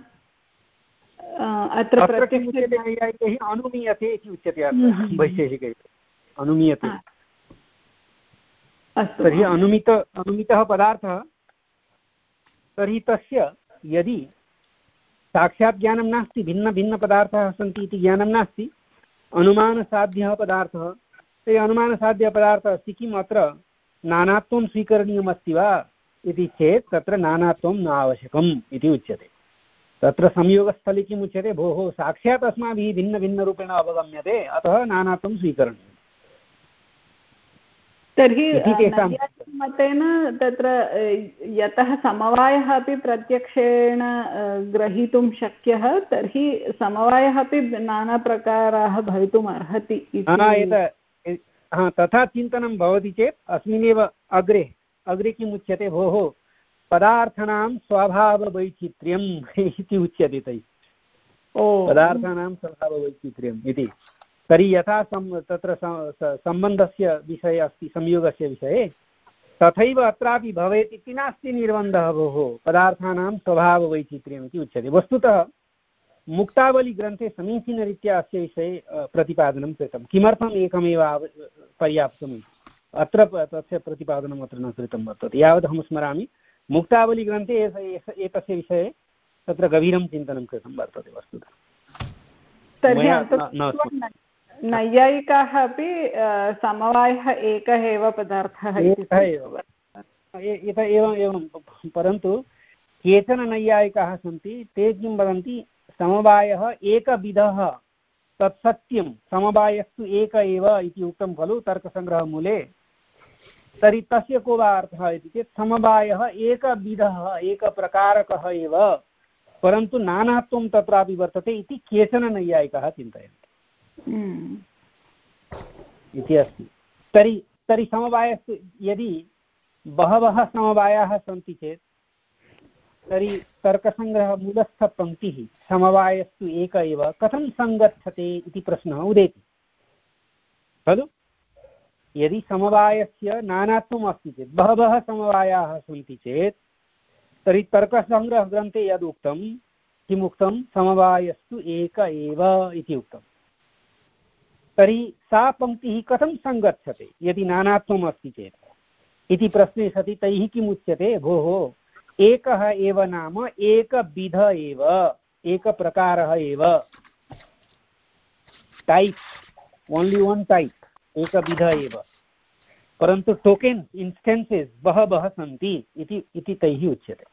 अत्र प्रत्यक्षनैयायिकैः अनुमीयते इति उच्यते, वैशेषिकैः अनुमीयते। तर्हि अनुमित अनुमितः पदार्थः, तर्हि तस्य यदि साक्षात् ज्ञानं नास्ति, भिन्नभिन्नपदार्थाः सन्ति इति ज्ञानं नास्ति, अनुमानसाध्यः पदार्थः, तर्हि अनुमानसाध्यपदार्थः अस्ति, किम् अत्र नानात्वं स्वीकरणीयमस्ति वा इति चेत् तत्र नानात्वं न आवश्यकम् इति उच्यते। तत्र संयोगस्थले किम् उच्यते, भोः साक्षात् अस्माभिः भिन्नभिन्नरूपेण अवगम्यते, अतः नानात्वं स्वीकरणीयम्। तर्हि मतेन तत्र यतः समवायः अपि प्रत्यक्षेण ग्रहीतुं शक्यः, तर्हि समवायः अपि नानाप्रकाराः भवितुम् अर्हति इति। तथा चिन्तनं भवति चेत् अस्मिन्नेव अग्रे अग्रे किम् उच्यते, भोः पदार्थानां स्वभाववैचित्र्यम् इति उच्यते तैः। पदार्थानां स्वभाववैचित्र्यम् इति। तर्हि यथा सं तत्र सम्बन्धस्य विषये अस्ति, संयोगस्य विषये, तथैव अत्रापि भवेत् इति नास्ति निर्बन्धः। भोः पदार्थानां स्वभाववैचित्र्यम् इति उच्यते। वस्तुतः मुक्तावलीग्रन्थे समीचीनरीत्या अस्य विषये प्रतिपादनं कृतं। किमर्थम् एकमेव पर्याप्तम्, अत्र तस्य प्रतिपादनम् अत्र न कृतं वर्तते। यावदहं स्मरामि, मुक्तावलीग्रन्थे एतस्य विषये तत्र गभीरं चिन्तनं कृतं वर्तते वस्तुतः। नैयायिकाः अपि समवायः एकः एव पदार्थः एव एवम् एवं, परन्तु केचन नैयायिकाः सन्ति, ते किं वदन्ति, समवायः एकविधः तत्सत्यं, समवायस्तु एक एव इति उक्तं खलु तर्कसङ्ग्रहमूले। तर्हि तस्य को वा अर्थः इति चेत् समवायः एकविधः एकप्रकारकः एव, परन्तु नानात्वं तत्रापि वर्तते इति केचन नैयायिकाः चिन्तयन्ति इति अस्ति। तर्हि तर्हि समवायस्तु यदि बहवः समवायाः सन्ति चेत् तर्हि तर्कसङ्ग्रहमूलस्थपङ्क्तिः समवायस्तु एक एव कथं सङ्गच्छते इति प्रश्नः उदेति खलु। यदि समवायस्य नानात्वम् अस्ति चेत्, बहवः समवायाः सन्ति चेत्, तर्हि तर्कसङ्ग्रहग्रन्थे यदुक्तं, किमुक्तं, समवायस्तु एक एव इति उक्तं। तर्हि सा पङ्क्तिः कथं सङ्गच्छते यदि नानात्वम् अस्ति चेत् इति प्रश्ने सति तैः किम् उच्यते, भोः एकः एव नाम एकविध एव, एकप्रकारः एव, टाइप, ओन्ली वन टाइप, एकविध एव, परन्तु टोकेन इंस्टेंसेस बहवः सन्ति इति इति तैः उच्यते।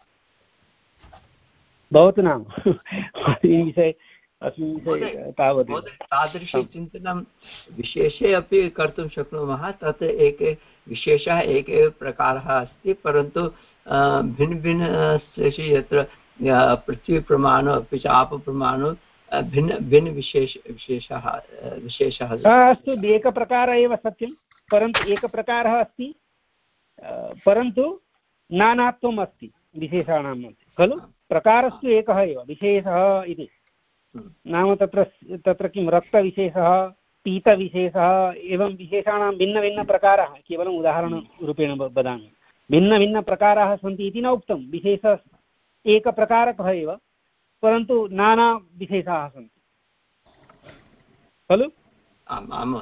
भवतु नाम अस्मिन् विषये अस्मिन् विषये तावत् तादृशचिन्तनं विशेषे अपि कर्तुं शक्नुमः। तत् एकः विशेषः एकः प्रकारः अस्ति, परन्तु भिन्न भिन्नेषु यत्र पृथ्वीप्रमाणो अपि च आपप्रमाणो भिन्न भिन्न विशेष विशेषः विशेषः अस्तु। एकप्रकारः एव सत्यं, परन्तु एकप्रकारः अस्ति, परन्तु नानात्वम् अस्ति विशेषाणां मध्ये खलु। प्रकारस्तु एकः एव, विशेषः इति नाम तत्र तत्र किं रक्तविशेषः, पीतविशेषः, एवं विशेषाणां भिन्नभिन्नप्रकाराः, केवलम् उदाहरणरूपेण वदामि, भिन्नभिन्नप्रकाराः सन्ति इति न उक्तं। विशेषः एकप्रकारकः एव, परन्तु नाना विशेषाः सन्ति खलु। आम् आम्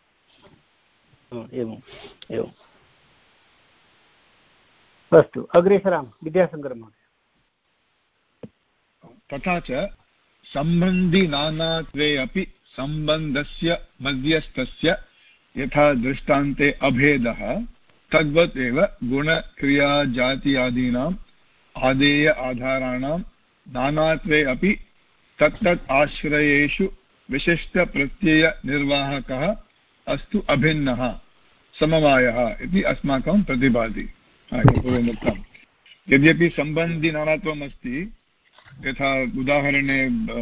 एवम् एवम्। अस्तु, अग्रे सरामः। विद्याशङ्कर महोदय। तथा च सम्बन्धि नानात्वे अपि सम्बन्धस्य मध्यस्थस्य यथा दृष्टान्ते अभेदः तद्वत् एव गुणक्रियाजात्यादीनाम् आदेय आधाराणां नानात्वे अपि तत्तत् आश्रयेषु विशिष्टप्रत्ययनिर्वाहकः अस्तु अभिन्नः समवायः इति अस्माकं प्रतिभाति। पूर्वमुक्तं यद्यपि सम्बन्धि नानात्वम् अस्ति, यथा उदाहरणे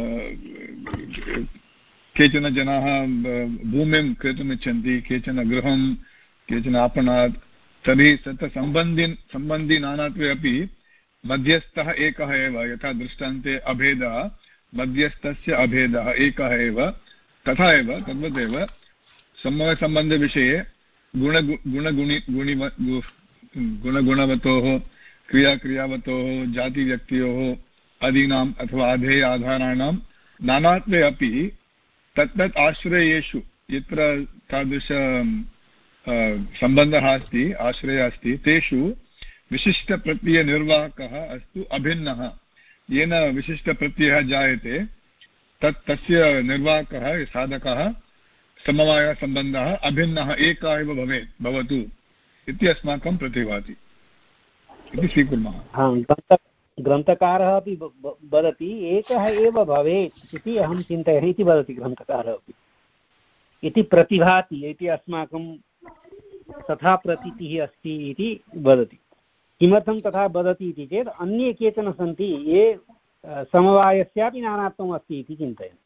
केचन जनाः भूमिं क्रेतुमिच्छन्ति, केचन गृहं, केचन आपणात्, तर्हि तत्र सम्बन्धि सम्बन्धि नानात्वे अपि मध्यस्थः एकः एव, यथा दृष्टान्ते अभेदः, मध्यस्थस्य अभेदः एकः एव, तथा एव तद्वदेव समवायसम्बन्धविषये गुण गुणगुणि गुणि गुणगुणवतोः क्रियाक्रियावतोः जातिव्यक्तयोः अदीनाम् अथवा आधेय आधाराणां नानात्वे अपि तत्तत् आश्रयेषु यत्र तादृश सम्बन्धः अस्ति, आश्रयः अस्ति, तेषु विशिष्टप्रत्ययनिर्वाहकः अस्तु अभिन्नः। येन विशिष्टप्रत्ययः जायते तत् तस्य निर्वाहकः साधकः समवायसम्बन्धः अभिन्नः एकः एव भवेत् भवतु इति अस्माकं प्रतिभाति इति स्वीकुर्मः। ग्रन्थकारः अपि वदति एकः एव भवेत् इति अहं चिन्तयामि इति वदति ग्रन्थकारः अपि इति प्रतिभाति इति अस्माकं तथा प्रतीतिः अस्ति इति वदति। किमर्थं तथा वदति इति चेत् अन्ये केचन सन्ति ये समवायस्यापि नानात्वम् अस्ति इति चिन्तयन्ति।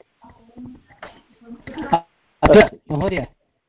महोदय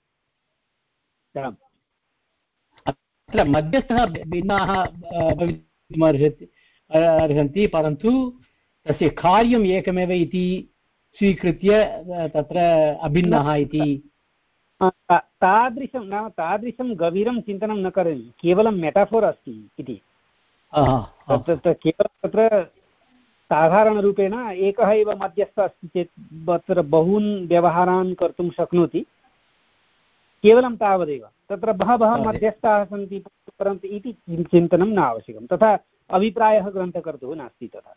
अत्र मध्यस्थः भिन्नाः भवितुमर्हति अर्हन्ति परन्तु तस्य कार्यम् एकमेव इति स्वीकृत्य तत्र अभिन्नः इति तादृशं नाम तादृशं गभीरं चिन्तनं न करोमि, केवलं मेटाफोर् अस्ति इति। तत्र केवलं तत्र साधारणरूपेण एकः एव मध्यस्थः अस्ति चेत् तत्र बहून् व्यवहारान् कर्तुं शक्नोति, केवलं तावदेव। तत्र बहवः मध्यस्थाः सन्ति परन्तु इति चिन्तनं न आवश्यकं, तथा अभिप्रायः ग्रन्थकर्तुः नास्ति तथा,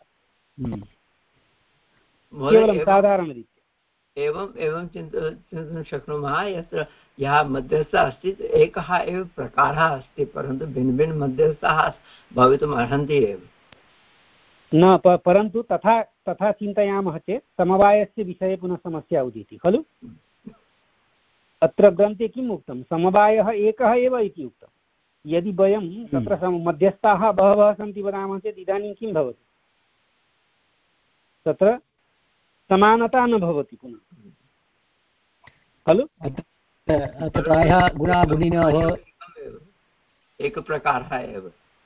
केवलं साधारणरीत्या। एवम् एवं चिन्त चिन्तयितुं शक्नुमः यत्र यः मध्यस्थः अस्ति एकः एव प्रकारः अस्ति परन्तु भिन्न मध्यस्थाः भवितुम् अर्हन्ति एव न, परन्तु तथा तथा चिन्तयामः चेत् समवायस्य विषये पुनः समस्या उदेति खलु। अत्र ग्रन्थे किम् उक्तं, समवायः एकः एव इति उक्तं। यदि वयं तत्र मध्यस्थाः बहवः सन्ति वदामः चेत् इदानीं किं भवति, तत्र समानता न भवति पुनः खलु। अत्र प्रायः गुणागुणिनोः एकप्रकारः एव।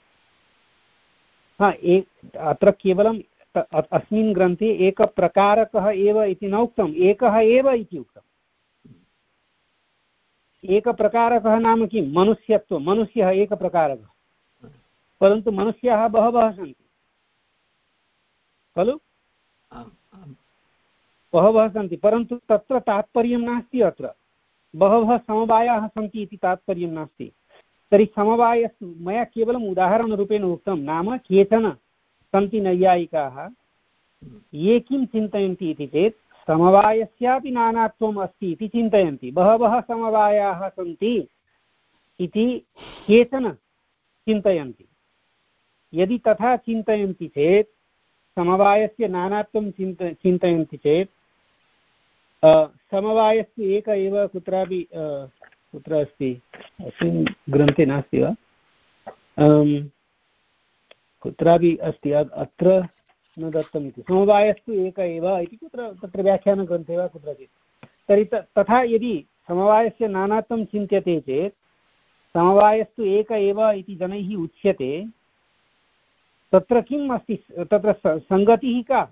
हा, एक अत्र केवलं अस्मिन् ग्रन्थे एकप्रकारकः एव इति न उक्तम्, एकः एव इति उक्तम्। एकप्रकारकः नाम किं, मनुष्यत्वं, मनुष्यः एकप्रकारकः, परन्तु मनुष्याः बहवः सन्ति खलु, बहवः सन्ति, परन्तु तत्र तात्पर्यं नास्ति। अत्र बहवः समवायाः सन्ति इति तात्पर्यं नास्ति। तर्हि समवायस्तु मया केवलम् उदाहरणरूपेण उक्तं, नाम केचन सन्ति नैयायिकाः ये किं चिन्तयन्ति इति चेत् समवायस्यापि नानात्वम् अस्ति इति चिन्तयन्ति। बहवः समवायाः सन्ति इति केचन चिन्तयन्ति। यदि तथा चिन्तयन्ति चेत्, समवायस्य नानात्वं चिन्त चिन्तयन्ति चेत् समवायस्तु एक एव कुत्रापि कुत्र अस्ति, अस्मिन् ग्रन्थे नास्ति वा, कुत्रापि अस्ति, अत्र न दत्तम् इति। समवायस्तु एक एव इति कुत्र तत्र व्याख्यानग्रन्थे वा कुत्रचित्। तर्हि तथा यदि समवायस्य नानात्वं चिन्त्यते चेत् समवायस्तु एक एव इति जनैः उच्यते, तत्र किम् अस्ति, तत्र सङ्गतिः का।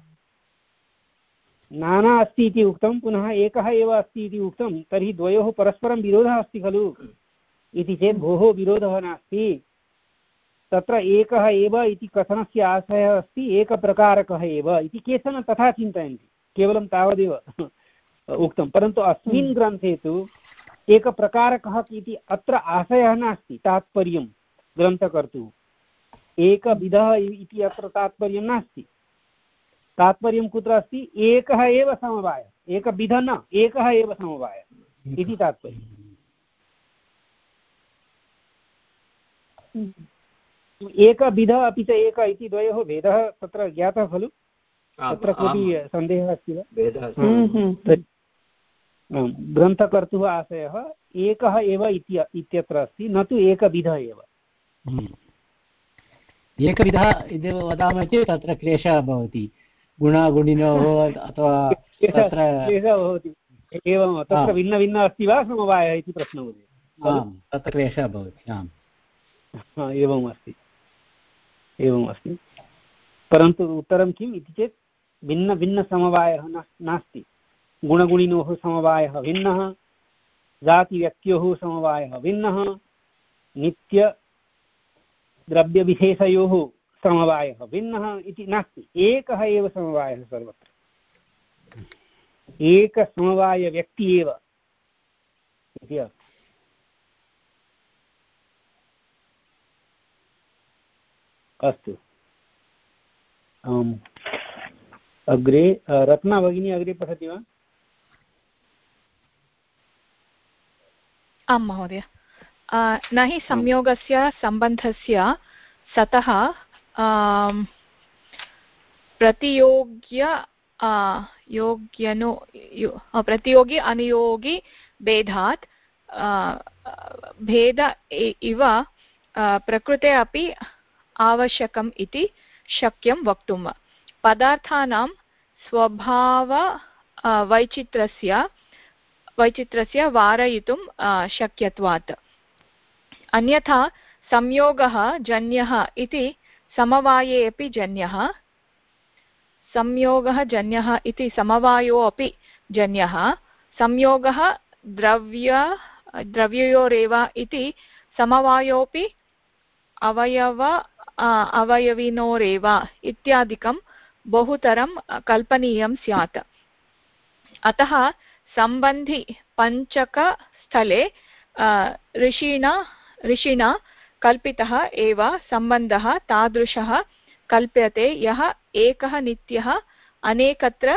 नाना अस्ति इति उक्तं, पुनः एकः एव अस्ति इति उक्तं, तर्हि द्वयोः परस्परं विरोधः अस्ति खलु इति चेत् भोः विरोधः नास्ति। तत्र एकः एव इति कथनस्य आशयः अस्ति एकप्रकारकः एव इति केचन तथा चिन्तयन्ति, केवलं तावदेव उक्तं। परन्तु अस्मिन् ग्रन्थे तु एकप्रकारकः इति अत्र आशयः नास्ति, तात्पर्यं ग्रन्थकर्तुः एकविधः इति अत्र तात्पर्यं नास्ति। तात्पर्यं कुत्र अस्ति, एकः एव समवायः, एकविधः न, एकः एव समवायः इति तात्पर्यम्। एकविधः अपि च एक इति द्वयोः भेदः तत्र ज्ञातः खलु, तत्र कोऽपि सन्देहः अस्ति वा। ग्रन्थकर्तुः आशयः एकः एव इत्यत्र अस्ति, न तु एकविधः एव। एकविधः इति वदामः चेत् तत्र क्लेशः भवति, गुणागुणिनोः अथवा क्लेशः भवति। एवं तत्र भिन्न भिन्न अस्ति वा समवायः इति प्रश्नः उदेति, तत्र क्लेशः भवति। आम्, एवम् अस्ति, एवम् अस्ति। परन्तु उत्तरं किम् इति चेत् भिन्नभिन्नसमवायः नास्ति। गुणगुणिनोः समवायः भिन्नः, जातिव्यक्त्योः समवायः भिन्नः, नित्यद्रव्यविशेषयोः समवायः भिन्नः इति नास्ति। एकः एव समवायः सर्वत्र, एकसमवायव्यक्ति एव इति अस्ति। अस्तु, अग्रे रत्ना भगिनी अग्रे पठति वा? आं महोदय। न हि संयोगस्य सम्बन्धस्य सतः प्रतियोग्य योग्यनु प्रतियोगी अनुयोगी भेदात् भेद इव प्रकृते अपि आवश्यकम् इति शक्यं वक्तुं पदार्थानां स्वभाव वैचित्र्यस्य वैचित्र्यस्य वारयितुं शक्यत्वात् अन्यथा संयोगः जन्यः इति समवाये अपि जन्यः संयोगः जन्यः इति समवायो अपि जन्यः संयोगः द्रव्य द्रव्ययोरेव इति समवायोऽपि अवयव अवयविनोरेव इत्यादिकं बहुतरं कल्पनीयं स्यात् अतः सम्बन्धि पञ्चकस्थले ऋषिणा ऋषिणा कल्पितः एव सम्बन्धः तादृशः कल्प्यते यः एकः नित्यः अनेकत्र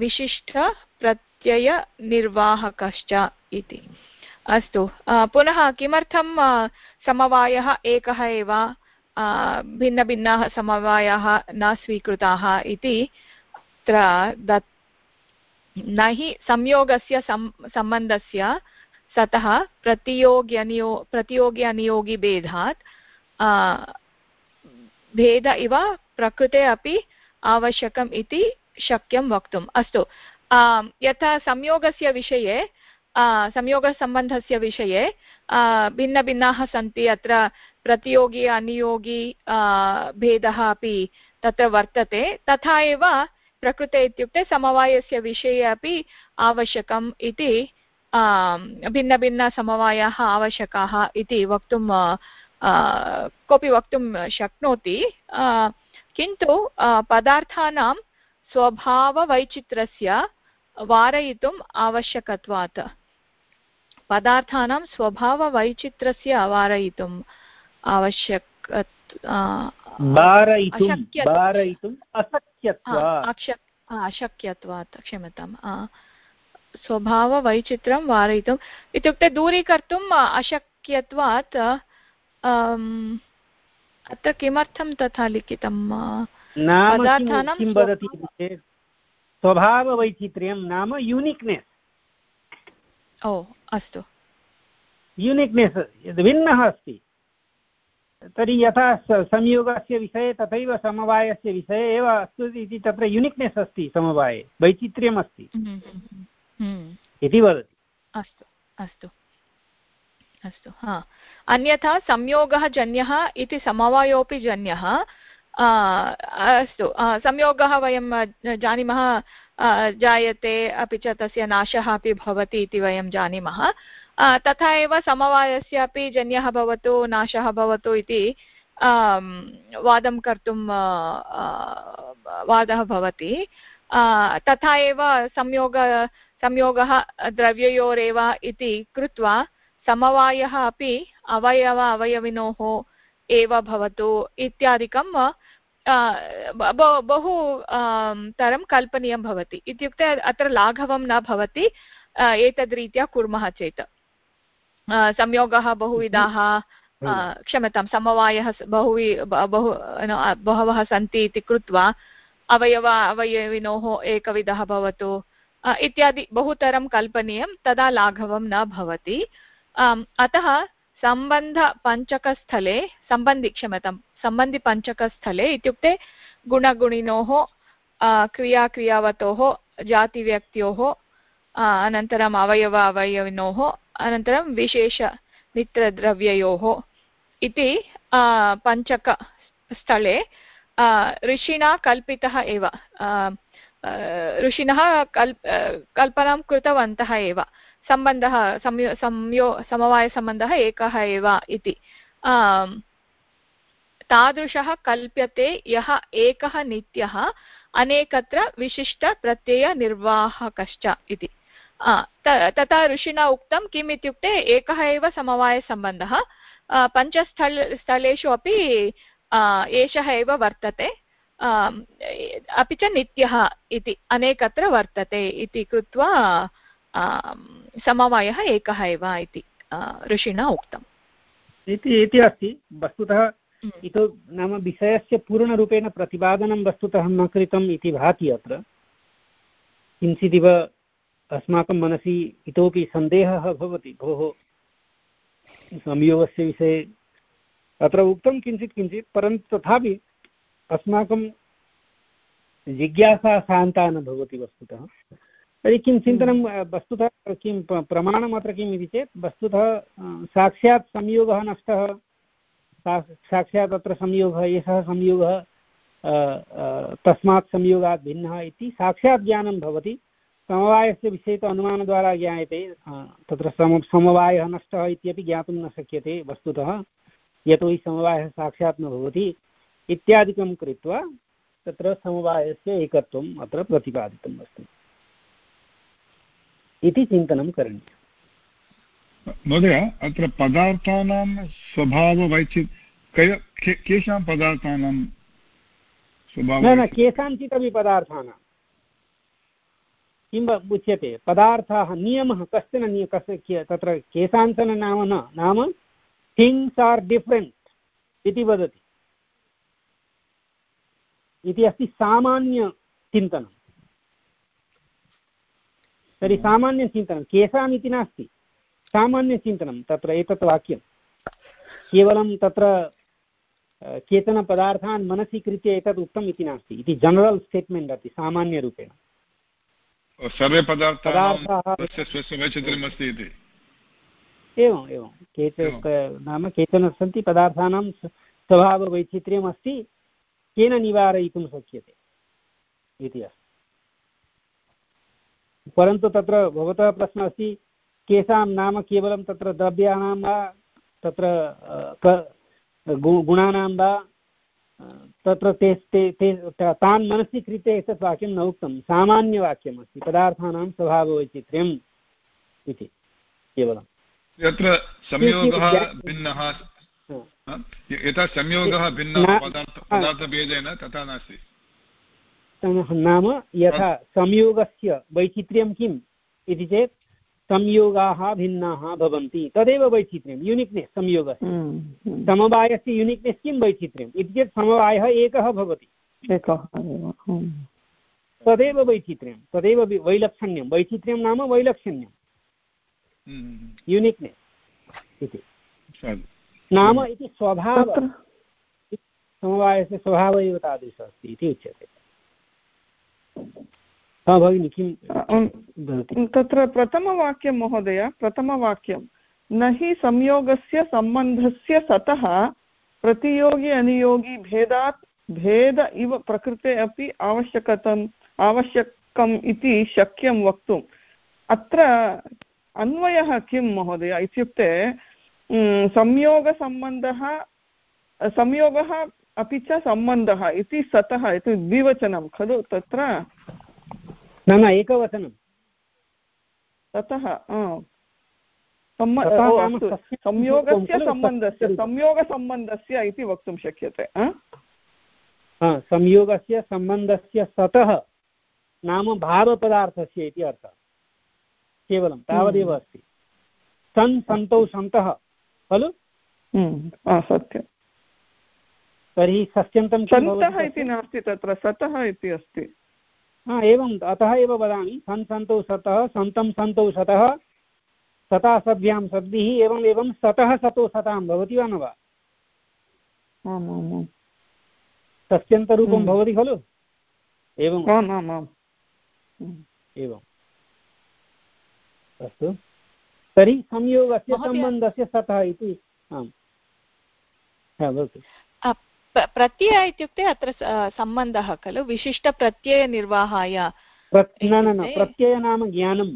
विशिष्टप्रत्ययनिर्वाहकश्च इति। अस्तु, पुनः किमर्थं समवायः एकः एव भिन्नभिन्नाः समवायाः न स्वीकृताः इति अत्र दत् न हि संयोगस्य सम्बन्धस्य सतः प्रतियोग्यनियो प्रतियोग्यनियोगी भेदात् भेद इव प्रकृते अपि आवश्यकम् इति शक्यं वक्तुम्। अस्तु, यथा संयोगस्य विषये संयोगसम्बन्धस्य विषये भिन्नभिन्नाः सन्ति, अत्र प्रतियोगी अनियोगी भेदः अपि तत्र वर्तते, तथा एव प्रकृते इत्युक्ते समवायस्य विषये अपि आवश्यकम् इति भिन्नभिन्नसमवायाः आवश्यकाः इति वक्तुं कोऽपि वक्तुं शक्नोति, किन्तु पदार्थानां स्वभाववैचित्र्यस्य वारयितुम् आवश्यकत्वात् पदार्थानां स्वभाववैचित्र्यस्य वारयितुम् आवश्यक अशक्यत्वात् क्षम्यताम् स्वभाववैचित्र्यं वारयितुम् इत्युक्ते दूरीकर्तुम् अशक्यत्वात् अत्र किमर्थं तथा लिखितं पदार्थानां स्वभाववैचित्र्यं नाम यूनिक्नेस्। ओ अस्तु, यूनिक्नेस् यद् भिन्नः अस्ति तर्हि यथा संयोगस्य विषये तथैव समवायस्य विषये एव अस्तु इति तत्र यूनिक्नेस् अस्ति, समवाये वैचित्र्यम् अस्ति इति वदति। अस्तु अस्तु अस्तु हा, अन्यथा संयोगः जन्यः इति समवायोऽपि जन्यः। अस्तु, संयोगः वयं जानीमः जायते अपि च तस्य नाशः अपि भवति इति वयं जानीमः, तथा एव समवायस्य अपि जन्यः भवतु नाशः भवतु इति वादं कर्तुं वादः भवति। तथा एव संयोग संयोगः द्रव्ययोरेव इति कृत्वा समवायः अपि अवयव अवयविनोः एव भवतु इत्यादिकं बहु तरं कल्पनीयं भवति। इत्युक्ते अत्र लाघवं न भवति एतद्रीत्या कुर्मः चेत्। संयोगः बहुविधाः, क्षम्यतां समवायः बहु बहु बहवः सन्ति इति कृत्वा अवयव अवयविनोः एकविधः भवतु इत्यादि बहुतरं कल्पनीयं, तदा लाघवं न भवति। अतः सम्बन्धपञ्चकस्थले सम्बन्धि क्षम्यतां सम्बन्धिपञ्चकस्थले इत्युक्ते गुणगुणिनोः क्रियाक्रियावतोः जातिव्यक्त्योः अनन्तरम् अवयव अवयविनोः अनन्तरं विशेषनित्यद्रव्ययोः इति पञ्चकस्थले ऋषिणा कल्पितः एव, ऋषिणः कल् कल्पनां कृतवन्तः एव, सम्बन्धः संयो संयो समवायसम्बन्धः एकः एव इति तादृशः कल्प्यते यः एकः नित्यः अनेकत्र विशिष्टप्रत्ययनिर्वाहकश्च इति। तथा ऋषिणा उक्तं किम् इत्युक्ते एकः एव समवायसम्बन्धः पञ्चस्थल स्थलेषु अपि एषः एव वर्तते, अपि च नित्यः इति अनेकत्र वर्तते इति कृत्वा समवायः एकः एव इति ऋषिणा उक्तम् इति अस्ति। वस्तुतः इतो नाम विषयस्य पूर्णरूपेण प्रतिपादनं वस्तुतः न कृतम् इति भाति अत्र किञ्चिदिव अस्माकं मनसि इतोपि सन्देहः भवति भोः संयोगस्य विषये अत्र उक्तं किञ्चित् किञ्चित् परन्तु तथापि अस्माकं जिज्ञासा शान्ता न भवति वस्तुतः तर्हि किं चिन्तनं वस्तुतः किं प्रमाणमत्र किम् इति चेत् वस्तुतः साक्षात् संयोगः नष्टः साक्षात् अत्र संयोगः एषः संयोगः तस्मात् संयोगात् भिन्नः इति साक्षात् ज्ञानं भवति समवायस्य विषये तु अनुमानद्वारा ज्ञायते तत्र सम समवायः नष्टः इत्यपि ज्ञातुं न शक्यते वस्तुतः यतोहि समवायः साक्षात् न भवति इत्यादिकं कृत्वा तत्र समवायस्य एकत्वम् अत्र प्रतिपादितम् अस्ति इति चिन्तनं करणीयम्। महोदय अत्र पदार्थानां स्वभाववैचित्र्यं केषां पदार्थानां स्वभावः न न केषाञ्चिदपि पदार्थानां किम् उच्यते पदार्थाः नियमः कश्चन निय कस्य तत्र केषाञ्चन नाम न नाम थिङ्ग्स् आर् डिफ्रेण्ट् इति वदति इति अस्ति सामान्यचिन्तनं तर्हि सामान्यचिन्तनं केषाम् इति नास्ति सामान्यचिन्तनं तत्र एतत् वाक्यं केवलं तत्र केचन पदार्थान् मनसि कृत्य एतत् उक्तम् इति नास्ति इति जनरल् स्टेट्मेण्ट् अस्ति सामान्यरूपेण सर्वे पदार्थाः स्वस्य वैचित्र्यम् अस्ति इति एवम् एवं केचन नाम केचन सन्ति पदार्थानां स्वभाववैचित्र्यम् अस्ति केन निवारयितुं शक्यते इति अस्ति परन्तु तत्र भवतः प्रश्नः अस्ति केषां नाम केवलं तत्र द्रव्याणां वा तत्र गुणानां वा तत्र ते ते तान् मनसि कृते एतत् वाक्यं न उक्तं सामान्यवाक्यम् अस्ति पदार्थानां स्वभाववैचित्र्यम् इति केवलं यत्र संयोगः भिन्नः यथा संयोगः भिन्नः पदार्थभेदेन तथा नास्ति नाम यथा संयोगस्य वैचित्र्यं किम् इति चेत् संयोगाः भिन्नाः भवन्ति तदेव वैचित्र्यं यूनिक्नेस् संयोगस्य समवायस्य यूनिक्नेस् किं वैचित्र्यम् इति चेत् समवायः एकः भवति तदेव वैचित्र्यं तदेव वैलक्षण्यं वैचित्र्यं नाम वैलक्षण्यं यूनिक्नेस् इति नाम इति स्वभावः समवायस्य स्वभावः एव तादृशः अस्ति इति उच्यते। भगिनी किं तत्र प्रथमवाक्यं महोदय प्रथमवाक्यं न हि संयोगस्य सम्बन्धस्य सतः प्रतियोगी अनियोगी भेदात् भेद इव प्रकृते अपि आवश्यकतम् आवश्यकम् इति शक्यं वक्तुम् अत्र अन्वयः किं महोदय इत्युक्ते संयोगसम्बन्धः संयोगः अपि च सम्बन्धः इति सतः इति द्विवचनं खलु तत्र न न एकवचनं ततः संयोगस्य सम्बन्धस्य संयोगसम्बन्धस्य इति वक्तुं शक्यते संयोगस्य सम्बन्धस्य सतः नाम भावपदार्थस्य इति अर्थः केवलं तावदेव अस्ति सन् सन्तौ सन्तः खलु सत्यं तर्हि सस्यन्तं सन्तः इति नास्ति तत्र सतः इति अस्ति हा एवम् अतः एव वदामि सन् सन्तौ सतः सन्तं सन्तौ सतः सता सद्भ्यां सद्भिः एवम् एवं सतः सतो सतां भवति वा न वा सस्यन्तरूपं भवति खलु एवम् एवम् अस्तु तर्हि संयोगस्य सम्बन्धस्य सतः इति आम् भवतु प्रत्यय इत्युक्ते अत्र सम्बन्धः खलु विशिष्टप्रत्ययनिर्वाहाय न न न प्रत्यय नाम ज्ञानं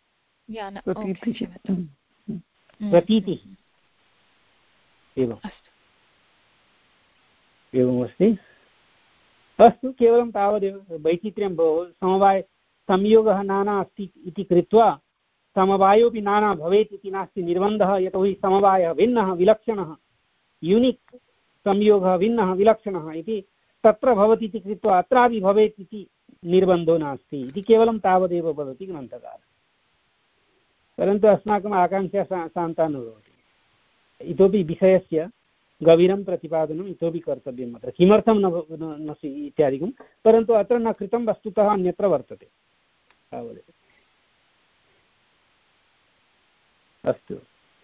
प्रतीतिः एवम् एवमस्ति अस्तु केवलं तावदेव वैचित्र्यं भोः समवाय संयोगः नाना अस्ति इति कृत्वा समवायोपि नाना भवेत् इति नास्ति निर्बन्धः यतोहि समवायः भिन्नः विलक्षणः यूनिक् संयोगः भिन्नः विलक्षणः इति तत्र भवति इति कृत्वा अत्रापि भवेत् इति निर्बन्धो नास्ति इति केवलं तावदेव वदति ग्रन्थकारः परन्तु अस्माकम् आकाङ्क्षा शान्ता न भवति इतोपि विषयस्य गभीरं प्रतिपादनम् इतोपि कर्तव्यम् अत्र किमर्थं न न इत्यादिकं परन्तु अत्र न कृतं वस्तुतः अन्यत्र वर्तते तावदेव। अस्तु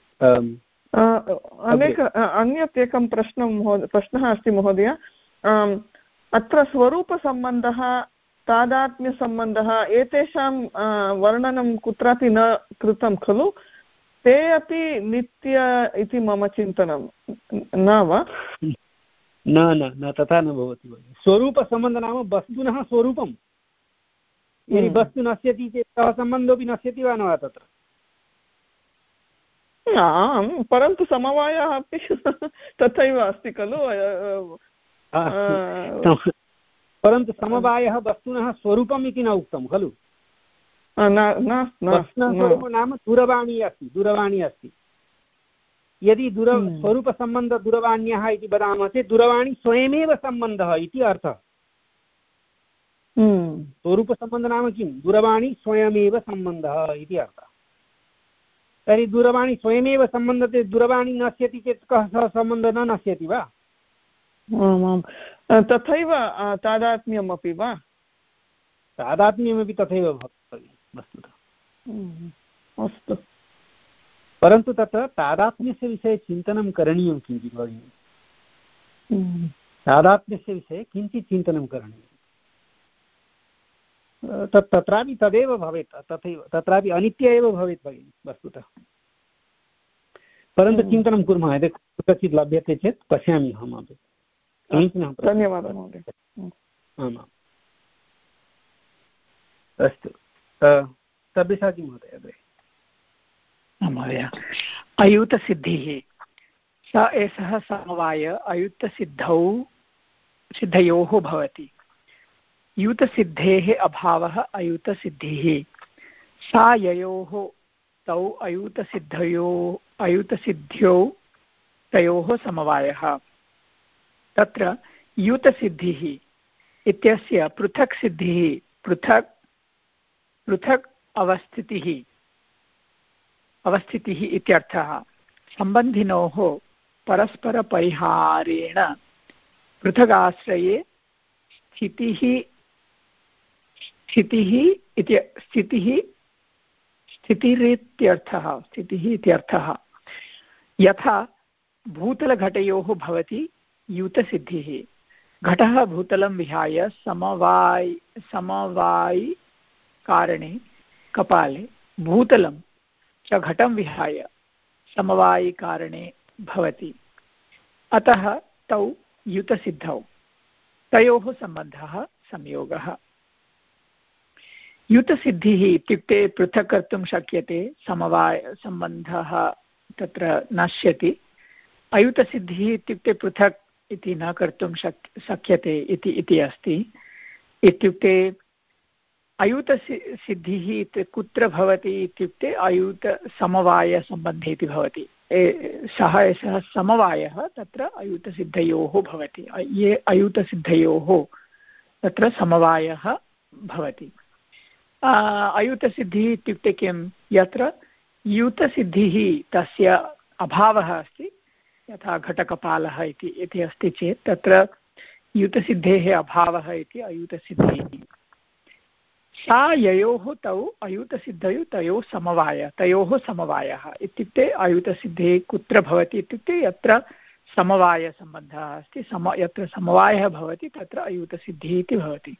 अनेक अन्यत् एकं प्रश्नं महोदय प्रश्नः अस्ति महोदय अत्र स्वरूपसम्बन्धः तादात्म्यसम्बन्धः एतेषां वर्णनं कुत्रापि न कृतं खलु ते अपि नित्य इति मम चिन्तनं न वा? न न न तथा न भवति। स्वरूपसम्बन्धः नाम वस्तुनः स्वरूपं यदि वस्तु नश्यति चेत् सः सम्बन्धोऽपि नश्यति वा न वा तत्र? आम् परन्तु समवायः अपि तथैव अस्ति खलु। परन्तु समवायः वस्तुनः स्वरूपम् इति न उक्तं खलु। स्वरूपं नाम दूरवाणी अस्ति दूरवाणी अस्ति यदि दूर स्वरूपसम्बन्धः दूरवाण्याः इति वदामः चेत् दूरवाणी स्वयमेव सम्बन्धः इति अर्थः। स्वरूपसम्बन्धः नाम किं? दूरवाणी स्वयमेव सम्बन्धः इति अर्थः। तर्हि दूरवाणी स्वयमेव सम्बन्धते दूरवाणी नश्यति चेत् कः सः सम्बन्धः न नश्यति वा? तथैव तादात्म्यमपि वा? तादात्म्यमपि तथैव भवति वस्तुतः। अस्तु परन्तु तत्र तादात्म्यस्य विषये चिन्तनं करणीयं किञ्चित् भगिनि। तादात्म्यस्य विषये किञ्चित् चिन्तनं करणीयं। तत् तत्रापि तदेव भवेत् तथैव तत्रापि अनित्य एव भवेत् भगिनि वस्तुतः। परन्तु चिन्तनं कुर्मः यदि कुत्रचित् लभ्यते चेत् पश्यामि अहमपि। समीचीनः। धन्यवादः महोदय। आमाम् अस्तु सब्यसाची महोदय अग्रे। महोदय अयुतसिद्धिः स एषः समवाय अयुतसिद्धौ सिद्धयोः भवति। युतसिद्धेः अभावः अयुतसिद्धिः सा ययोः तौ अयुतसिद्धयो अयुतसिद्ध्यौ तयोः समवायः। तत्र युतसिद्धिः इत्यस्य पृथक् सिद्धिः पृथक् पृथक् अवस्थितिः अवस्थितिः इत्यर्थः। सम्बन्धिनोः परस्परपरिहारेण पृथगाश्रये स्थितिः स्थितिः इति स्थितिः स्थितिरित्यर्थः स्थितिः इत्यर्थः। यथा भूतलघटयोः भवति युतसिद्धिः। घटः भूतलं विहाय समवाय समवायि कारणे कपाले भूतलं च घटं विहाय समवायि कारणे भवति। अतः तौ युतसिद्धौ तयोः सम्बन्धः संयोगः। युतसिद्धिः इत्युक्ते पृथक् कर्तुं शक्यते समवाय सम्बन्धः तत्र नश्यति। अयुतसिद्धिः इत्युक्ते पृथक् इति न कर्तुं शक् शक्यते इति इति अस्ति। इत्युक्ते अयुतसिद्धिः इति कुत्र भवति इत्युक्ते अयुतसमवायसम्बन्धे इति भवति। सः एषः समवायः तत्र अयुतसिद्धयोः भवति। ये अयुतसिद्धयोः तत्र समवायः भवति। अयुतसिद्धिः इत्युक्ते किं? यत्र युतसिद्धिः तस्य अभावः अस्ति यथा घटकपालः इति इति अस्ति चेत् तत्र युतसिद्धेः अभावः इति अयुतसिद्धिः। सा ययोः तौ अयुतसिद्धयोः तयोः समवाय तयोः समवायः इत्युक्ते अयुतसिद्धिः कुत्र भवति इत्युक्ते यत्र समवायसम्बन्धः अस्ति सम यत्र समवायः भवति तत्र अयुतसिद्धिः इति भवति।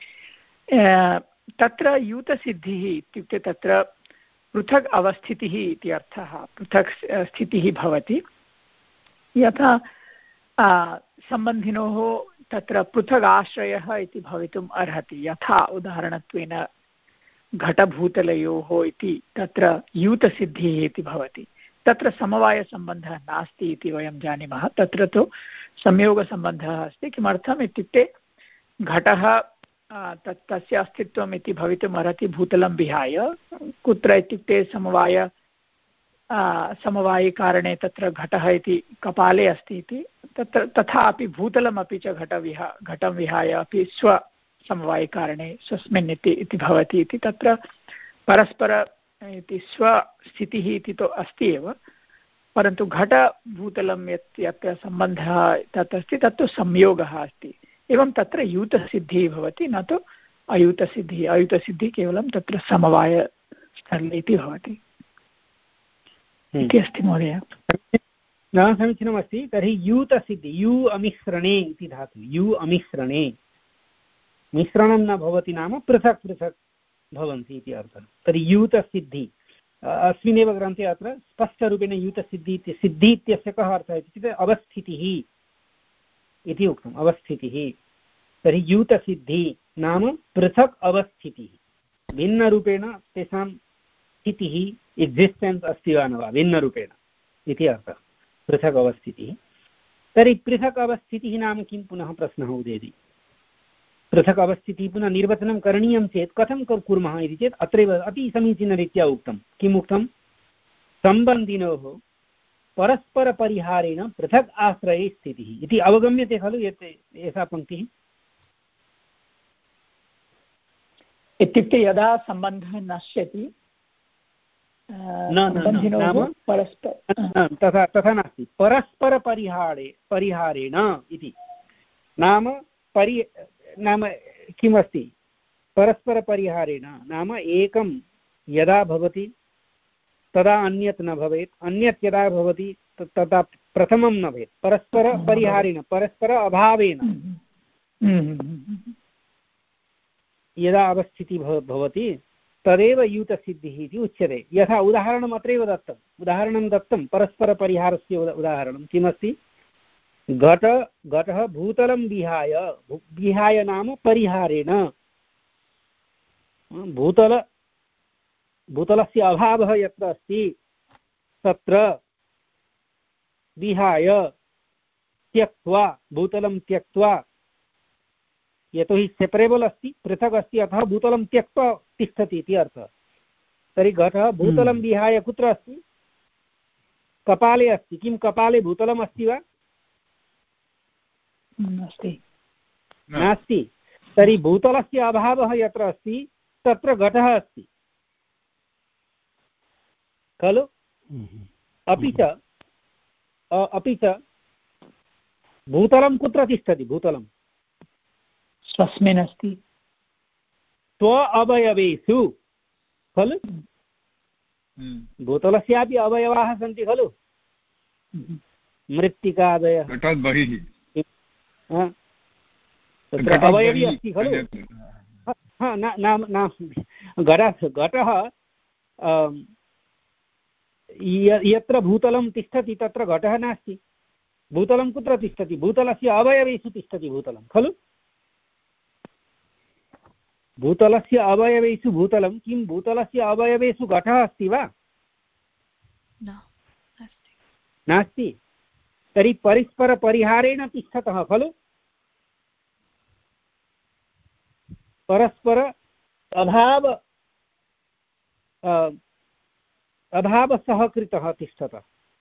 तत्र युतसिद्धिः इत्युक्ते तत्र पृथक् अवस्थितिः इति अर्थः। पृथक् स्थितिः भवति यथा सम्बन्धिनोः तत्र पृथग् आश्रयः इति भवितुम् अर्हति। यथा उदाहरणत्वेन घटभूतलयोः इति तत्र युतसिद्धिः इति भवति। तत्र समवायसम्बन्धः नास्ति इति वयं जानीमः। तत्र तु संयोगसम्बन्धः अस्ति। किमर्थम् इत्युक्ते घटः तत् तस्य अस्तित्वम् इति भवितुम् अर्हति भूतलं विहाय। कुत्र इत्युक्ते समवाय समवायिकारणे तत्र घटः इति कपाले अस्ति इति तत्र तथापि भूतलमपि च घटविहा घटं विहाय अपि स्वसमवायिकारणे स्वस्मिन् इति इति भवति इति तत्र परस्पर इति स्वस्थितिः इति तु अस्ति एव। परन्तु घटभूतलं यत् यत्र सम्बन्धः तत् अस्ति तत्तु संयोगः अस्ति। एवं तत्र यूतसिद्धिः भवति, न तु अयूतसिद्धिः। अयूतसिद्धिः केवलं तत्र समवायस्थले इति भवति इति अस्ति महोदय। न समीचीनमस्ति। तर्हि यूतसिद्धि, यु अमिश्रणे इति धातु, यु अमिश्रणे, मिश्रणं न भवति नाम पृथक् पृथक् भवन्ति इति अर्थः। तर्हि यूतसिद्धि अस्मिन्नेव ग्रन्थे अत्र स्पष्टरूपेण यूतसिद्धि इति सिद्धि इत्यस्य कः अर्थः इत्युक्ते अवस्थितिः इति उक्तम्, अवस्थितिः। तर्हि यूतसिद्धि नाम पृथक् अवस्थितिः, भिन्नरूपेण तेषां स्थितिः एक्सिस्टेन्स् अस्ति वा न वा भिन्नरूपेण इति अर्थः, पृथक् अवस्थितिः। तर्हि पृथक् अवस्थितिः नाम किं, पुनः प्रश्नः उदेति। पृथक् अवस्थितिः पुनः निर्वचनं करणीयं चेत् कथं कुर्मः इति चेत् अत्रैव अति समीचीनरीत्या उक्तं। किम् उक्तं? सम्बन्धिनोः परस्परपरिहारेण पृथक् आश्रये स्थितिः इति अवगम्यते खलु यत् एषा पङ्क्तिः? इत्युक्ते यदा सम्बन्धः नश्यति तथा तथा नास्ति, परस्परपरिहारे परिहारेण इति नाम परि नाम किमस्ति? परस्परपरिहारेण नाम एकं यदा भवति तदा अन्यत् न भवेत्, अन्यत् यदा भवति तदा प्रथमं न भवेत्, परस्परपरिहारेण परस्पर अभावेन यदा अवस्थितिः भवति तदेव यूतसिद्धिः इति उच्यते। यथा उदाहरणम् अत्रैव दत्तम्, उदाहरणं दत्तं परस्परपरिहारस्य उदाहरणं किमस्ति? घट घटः भूतलं विहाय, विहाय नाम परिहारेण, भूतल भूतलस्य अभावः यत्र अस्ति तत्र विहाय त्यक्त्वा, भूतलं त्यक्त्वा, यतोहि सेपरेबल् अस्ति, पृथक् अस्ति, अतः भूतलं त्यक्त्वा तिष्ठति इति अर्थः। तर्हि घटः भूतलं विहाय कुत्र अस्ति? कपाले अस्ति। किं कपाले भूतलम् अस्ति वा? नास्ति। नास्ति। तर्हि भूतलस्य अभावः यत्र अस्ति तत्र घटः अस्ति खलु? अपि च अपि च भूतलं कुत्र तिष्ठति? भूतलं स्वस्मिन् अस्ति, स्व अवयवेषु खलु? भूतलस्यापि अवयवाः सन्ति खलु? मृत्तिकादयः तत्र अवयवी अस्ति खलु? घटः घटः यत्र भूतलं तिष्ठति तत्र घटः नास्ति। भूतलं कुत्र तिष्ठति? भूतलस्य अवयवेषु तिष्ठति भूतलं खलु? भूतलस्य अवयवेषु भूतलं, किं भूतलस्य अवयवेषु घटः अस्ति वा? नास्ति। तर्हि परस्परपरिहारेण तिष्ठतः खलु? परस्पर अभाव अभावसहकृतः तिष्ठतः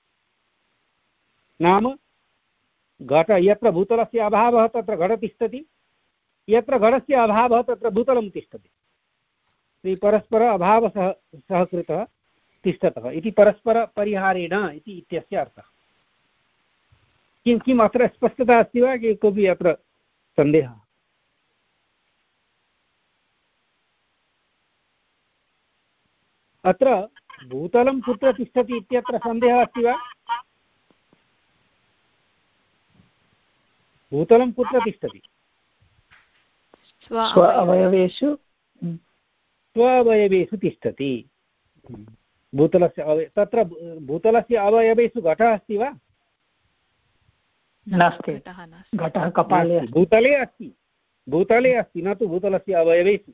नाम घट यत्र भूतलस्य अभावः तत्र घट तिष्ठति, यत्र घटस्य अभावः तत्र भूतलं तिष्ठति। तर्हि परस्पर अभावसह सहकृतः तिष्ठतः इति परस्परपरिहारेण इति इत्यस्य अर्थः। किं किम् अत्र स्पष्टता अस्ति वा? कोऽपि अत्र सन्देहः? अत्र भूतलं कुत्र तिष्ठति इत्यत्र सन्देहः अस्ति वा? भूतलं कुत्र तिष्ठति? स्व अवयवेषु स्व अवयवेषु तिष्ठति। भूतलस्य अवय तत्र भूतलस्य अवयवेषु घटः अस्ति वा? नास्ति। घटः कपाले अस्ति। भूतले अस्ति, भूतले अस्ति, न तु भूतलस्य अवयवेषु।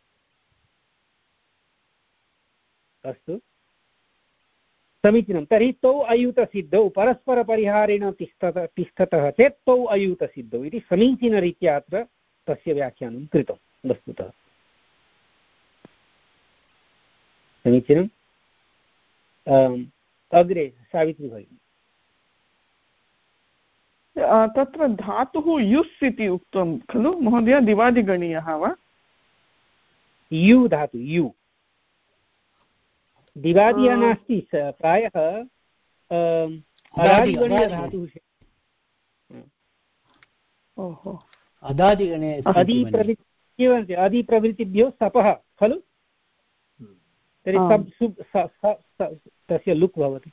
अस्तु, समीचीनं। तर्हि तौ अयूतसिद्धौ परस्परपरिहारेण तिष्ठत तिष्ठतः चेत् तौ अयूतसिद्धौ इति समीचीनरीत्या अत्र तस्य व्याख्यानं कृतं वस्तुतः। समीचीनम्। अग्रे सावित्री भगिनी। तत्र धातुः युस् इति उक्तं खलु महोदय? दिवादिगणीयः वा? यु धातु, यु दिवादिः नास्ति। प्रायः अदादिगणीयधातुः ओहो अदादिगणे अधिप्रवृत्ति अधिप्रवृत्तिभ्यो सपः खलु तर्हि सप् सुप् तस्य लुक् भवति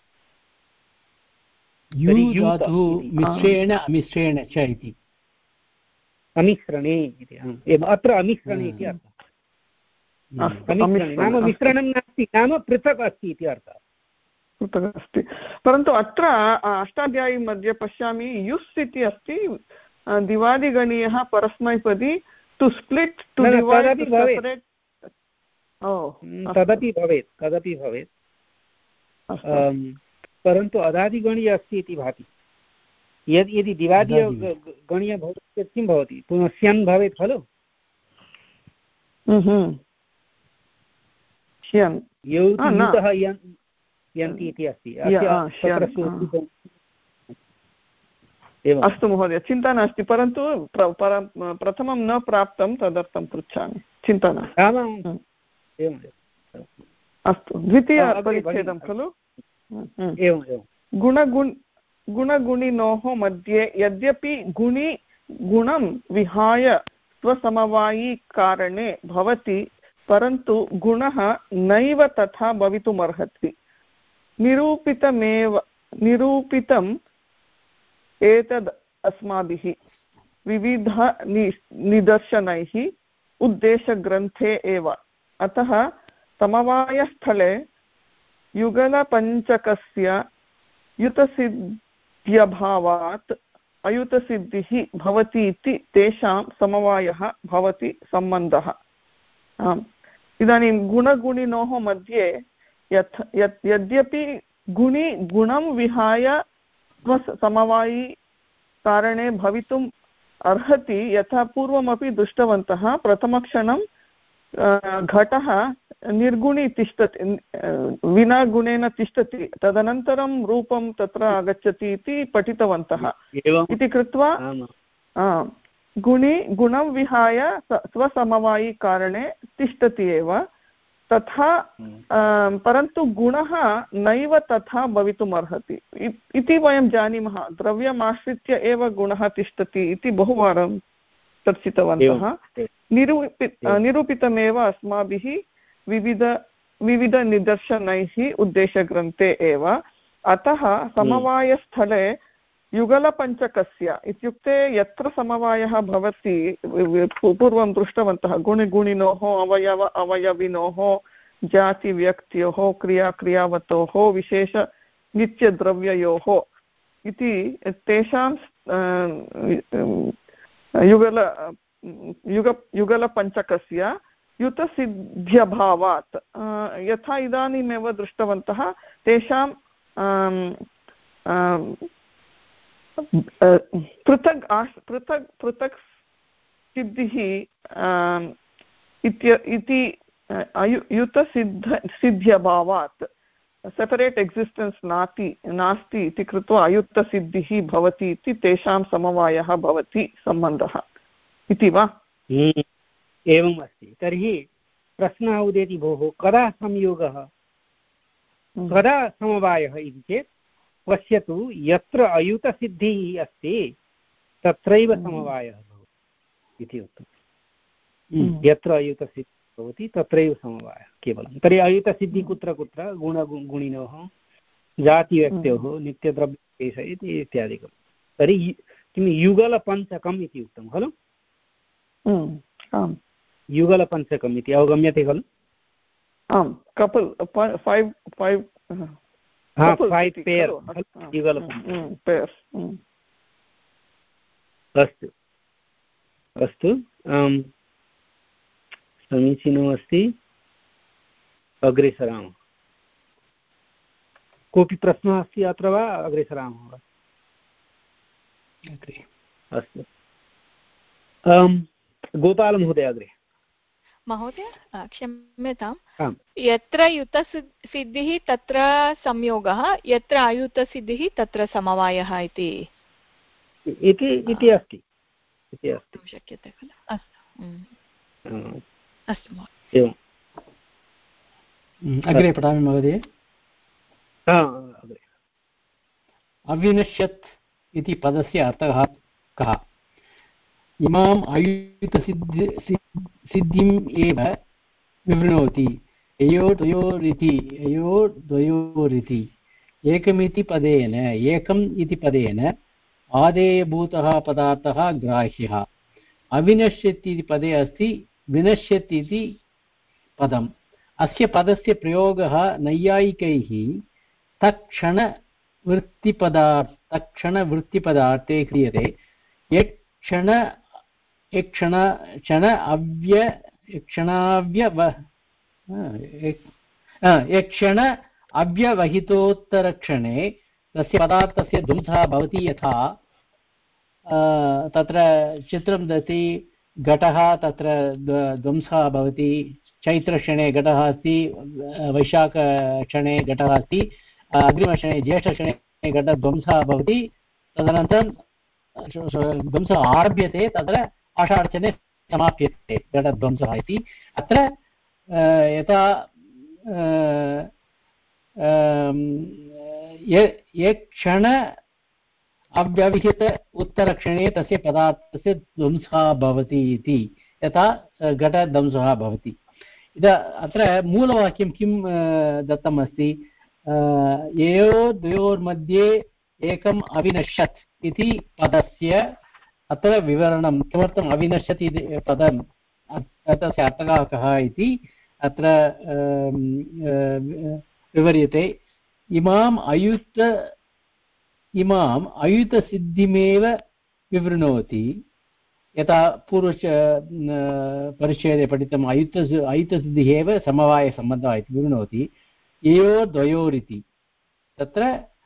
मिश्रेण अमिश्रेण च इति अमिश्रणे इति एवम् अत्र अमिश्रणे इति अर्थः नाम मिश्रणं नास्ति नाम पृथक् अस्ति इति अर्थः पृथक् अस्ति परन्तु अत्र अष्टाध्यायी मध्ये पश्यामि युस् इति अस्ति दिवादिगणीयः परस्मैपदी to split to divide separate तदपि भवेत् तदपि भवेत् परन्तु अदादिगणीय अस्ति इति भाति यद् यदि दिवादीय गणीय भवति चेत् किं भवति पुनः स्यन् भवेत् खलु यन्ति इति अस्ति अस्तु महोदय चिन्ता नास्ति परन्तु प्रथमं न प्राप्तं तदर्थं पृच्छामि चिन्ता नास्ति अस्तु द्वितीयपरिच्छेदं खलु गुणगुण गुणगुणिनोः मध्ये यद्यपि गुणि गुणं विहाय स्वसमवायिकारणे भवति परन्तु गुणः नैव तथा भवितुमर्हति निरूपितमेव निरूपितम् एतद् अस्माभिः विविध निदर्शनैः उद्देशग्रन्थे एव अतः समवायस्थले युगलपञ्चकस्य युतसिद्ध्यभावात् अयुतसिद्धिः भवति इति तेषां समवायः भवति सम्बन्धः इदानीं गुणगुणिनोः मध्ये यत् यत् यद्यपि गुणि गुणं विहाय स्वसमवायी कारणे भवितुम् अर्हति यथा पूर्वमपि दृष्टवन्तः प्रथमक्षणं घटः निर्गुणी तिष्ठति विना गुणेन तिष्ठति तदनन्तरं रूपं तत्र आगच्छति इति पठितवन्तः इति कृत्वा गुणि गुणं विहाय स्वसमवायिकारणे तिष्ठति एव तथा परन्तु गुणः नैव तथा भवितुमर्हति इति वयं जानीमः द्रव्यमाश्रित्य एव गुणः तिष्ठति इति बहुवारं चर्चितवन्तः निरूपि निरूपितमेव अस्माभिः विविध विविधनिदर्शनैः उद्देशग्रन्थे एव अतः समवायस्थले युगलपञ्चकस्य इत्युक्ते यत्र समवायः भवति पूर्वं दृष्टवन्तः गुणिगुणिनोः अवयव अवयविनोः जातिव्यक्त्योः क्रियाक्रियावतोः विशेषनित्यद्रव्ययोः इति तेषां युगल युग युगलपञ्चकस्य युतसिद्ध्यभावात् यथा इदानीमेव दृष्टवन्तः तेषां पृथक् पृथक् पृथक् सिद्धिः इति युतसिद्ध सिद्ध्यभावात् सेपरेट् एक्सिस्टेन्स् नास्ति नास्ति इति कृत्वा अयुक्तसिद्धिः भवति इति तेषां समवायः भवति सम्बन्धः इति वा एवम् अस्ति तर्हि प्रश्नः उदेति भोः कदा संयोगः कदा समवायः इति चेत् पश्यतु यत्र अयुतसिद्धिः अस्ति तत्रैव समवायः भवति इति उक्तं यत्र अयुतसिद्धिः भवति तत्रैव समवायः केवलं तर्हि अयुतसिद्धिः कुत्र कुत्र गुणगुणिनोः जातिव्यक्त्योः नित्यद्रव्येश इति इत्यादिकं तर्हि किं युगलपञ्चकम् इति उक्तं खलु युगलपञ्चकम् इति अवगम्यते खलु आम् couple five five five pair pairs अस्तु अस्तु समीचीनमस्ति अग्रे सरामः कोऽपि प्रश्नः अस्ति अत्र वा अग्रे सरामः वा अग्रे अस्तु गोपालमहोदय अग्रे महोदय क्षम्यतां यत्र युतसिद्धिः तत्र संयोगः यत्र अयुतसिद्धिः तत्र समवायः इति इति अस्ति इति अस्ति शक्यते खलु अस्तु अस्तु एवम् अग्रे पठामि महोदय अविनश्यत् इति पदस्य अर्थः कः? इमाम् अयुतसिद्धि सिद्धिम् एव विवृणोति। ययोर्द्वयोरिति ययोर्द्वयोरिति एकमिति पदेन एकम् इति पदेन आदेयभूतः पदार्थः ग्राह्यः। अविनश्यत् इति पदे अस्ति विनश्यत् इति पदम्। अस्य पदस्य प्रयोगः नैयायिकैः तत्क्षणवृत्तिपदार्थ तत्क्षणवृत्तिपदार्थे क्रियते। यक्षण यक्षण क्षण अव्य क्षणाव्यव यक्षण अव्यवहितोत्तरक्षणे तस्य पदार्थस्य ध्वंसः भवति। यथा तत्र चित्रं दति घटः तत्र ध्वंसः भवति। चैत्रक्षणे घटः अस्ति, वैशाखक्षणे घटः अस्ति, अग्रिमक्षणे ज्येष्ठक्षणे घटध्वंसः भवति। तदनन्तरं ध्वंसः आरभ्यते, तत्र आषाढक्षणे समाप्यते घटध्वंसः इति। अत्र यथा ये क्षण अव्यवहित उत्तरक्षणे तस्य पदार्थस्य ध्वंसः भवति इति, यथा घटध्वंसः भवति। इद अत्र मूलवाक्यं किं दत्तम् अस्ति? ययोर्द्वयोर्मध्ये एकम् अविनश्यत् इति पदस्य अत्र विवरणं। किमर्थम् अविनश्यत् इति पदं तस्य अर्थः कः इति अत्र विवर्यते। इमाम् अयुत इमाम् अयुतसिद्धिमेव विवृणोति। यथा पूर्व परिच्छेदे पठितम् अयुत अयुतसिद्धिः एव समवायसम्बन्धः इति विवृणोति। ययोर्द्वयोरिति तत्र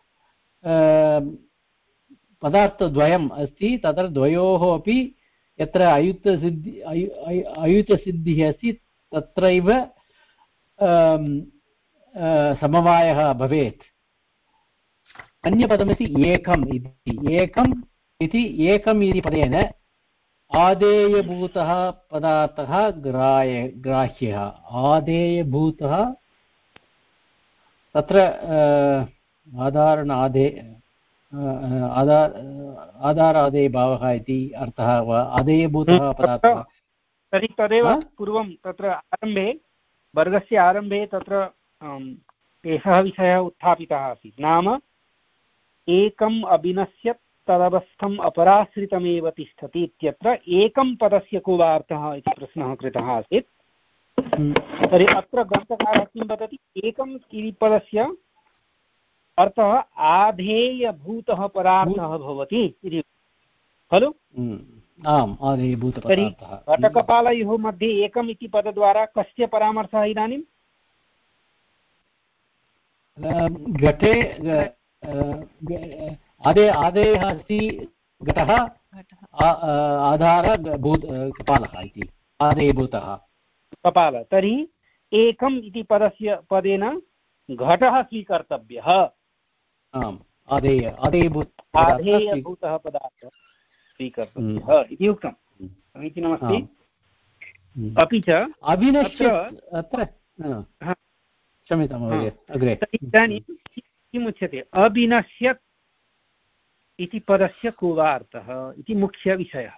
पदार्थद्वयम् अस्ति, तत्र द्वयोः अपि यत्र अयुतसिद्धि अयुतसिद्धिः अस्ति तत्रैव समवायः भवेत्। अन्यपदमस्ति एकम् इति। एकम् इति एकम् इति पदेन आदेयभूतः पदार्थः ग्राह्य ग्राह्यः। आदेयभूतः तत्र आधारणादे आधार आधारादेयभावः इति अर्थः वा? आदेयभूतः पदार्थः तर्हि तदेव पूर्वं तत्र आरम्भे वर्गस्य आरम्भे तत्र एषः विषयः उत्थापितः आसीत्। नाम एकम् अविनश्यत् तदवस्थम् अपराश्रितमेव तिष्ठति इत्यत्र एकं पदस्य को वा अर्थः इति प्रश्नः कृतः आसीत्। तर्हि अत्र ग्रन्थकारः किं वदति? एकम् इति पदस्य अर्थः आधेयभूतः पदार्थः भवति इति खलु? आम्, आधेयभूतपदार्थः। तर्हि घटकपालयोः मध्ये एकम् इति पदद्वारा कस्य परामर्शः इदानीं? घटे आदे आदेयः अस्ति घटः, आधारभूत कपालः इति आदेयभूतः कपालः। तर्हि एकम् इति पदस्य पदेन घटः स्वीकर्तव्यः। आम्, आदेय आदेयभूत आधेयभूतः पदार्थः स्वीकर्तव्यः इति उक्तं। समीचीनमस्ति। अपि च अविनश्यत् अत्र क्षम्यतां महोदय अग्रे। इदानीं किमुच्यते? अविनश्यत् इति पदस्य को वा अर्थः इति मुख्यविषयः।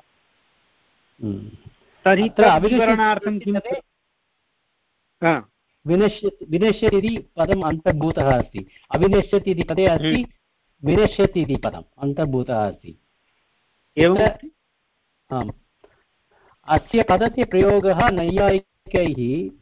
तर्हि विवरणार्थं किं? विनश्यत् विनश्यत् इति पदम् अन्तर्भूतः अस्ति। अविनश्यत् इति पदे अस्ति विनश्यत् इति पदम् अन्तर्भूतः अस्ति। एवम् आम्, अस्य पदस्य प्रयोगः नैयायिकैः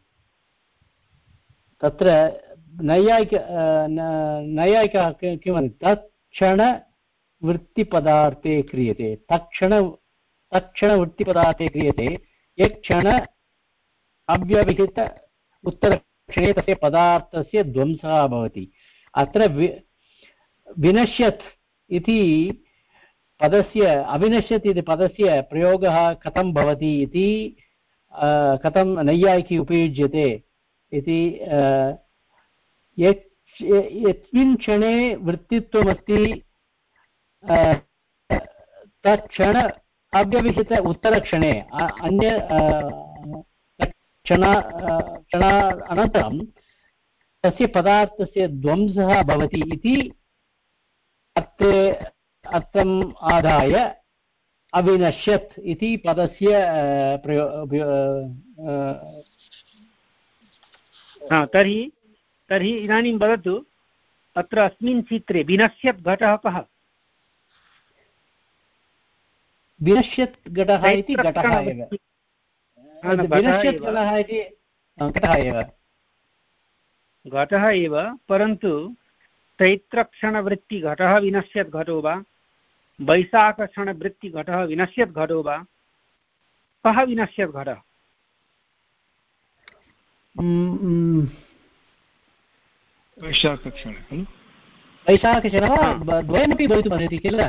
तत्र नैयायिक नैयायिकः किं वदति? तत्क्षणवृत्तिपदार्थे क्रियते। तत्क्षण तत्क्षणवृत्तिपदार्थे क्रियते। यत्क्षण अव्यवहित उत्तरक्षणे तस्य पदार्थस्य ध्वंसः भवति। अत्र वि विनश्यत् इति पदस्य अविनश्यत् इति पदस्य प्रयोगः कथं भवति इति कथं नैयायिकी उपयुज्यते इति यस्मिन् क्षणे वृत्तित्वमस्ति तत्क्षण अव्यवहित उत्तरक्षणे अन्य क्षण क्षण अनन्तरं तस्य पदार्थस्य ध्वंसः भवति इति ते अर्थम् आदाय अविनश्यत् इति पदस्य तर्हि तर्हि इदानीं वदतु अत्र अस्मिन् चित्रे विनश्यत् घटः कः? विनश्यत् घटः इति घटः एव विनश्यत् घटः इति घटः एव घटः एव परन्तु चैत्रक्षणवृत्तिघटः विनश्यत् घटो वा वैशाखक्षणवृत्तिघटः विनश्यत् घटो वा कः विनश्यत् घटः? वैशाखक्षणे खलु वैशाखक्षणः द्वयमपि भवितुमर्हति किल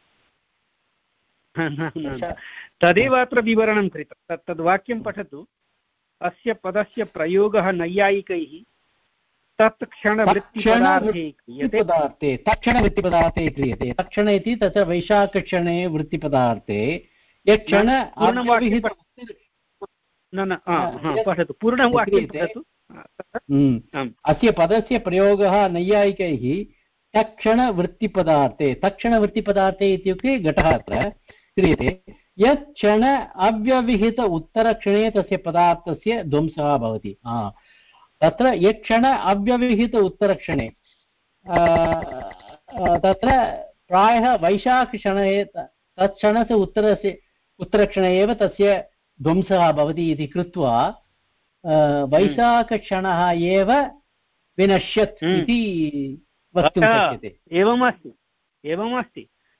तदेव अत्र विवरणं कृतं तत् तद्वाक्यं पठतु अस्य पदस्य प्रयोगः नैयायिकैः तत्क्षणवृत्तिपदार्थे क्रियते तत्क्षणवृत्तिपदार्थे क्रियते तत्क्षण इति तत्र वैशाखक्षणे वृत्तिपदार्थे यक्षण न न पठतु पूर्णं वाक्यं पठतु। अस्य पदस्य प्रयोगः नैयायिकैः तत्क्षणवृत्तिपदार्थे तत्क्षणवृत्तिपदार्थे इत्युक्ते घटः अत्र क्रियते यत् क्षण अव्यवहित उत्तरक्षणे तस्य पदार्थस्य ध्वंसः भवति। तत्र यत्क्षण अव्यवहित उत्तरक्षणे तत्र प्रायः वैशाखक्षणे तत्क्षणस्य उत्तरस्य उत्तरक्षणे एव तस्य ध्वंसः भवति इति कृत्वा वैशाखक्षणः एव विनश्यत् इति वक्तुं शक्यते। एवमस्ति एवमस्ति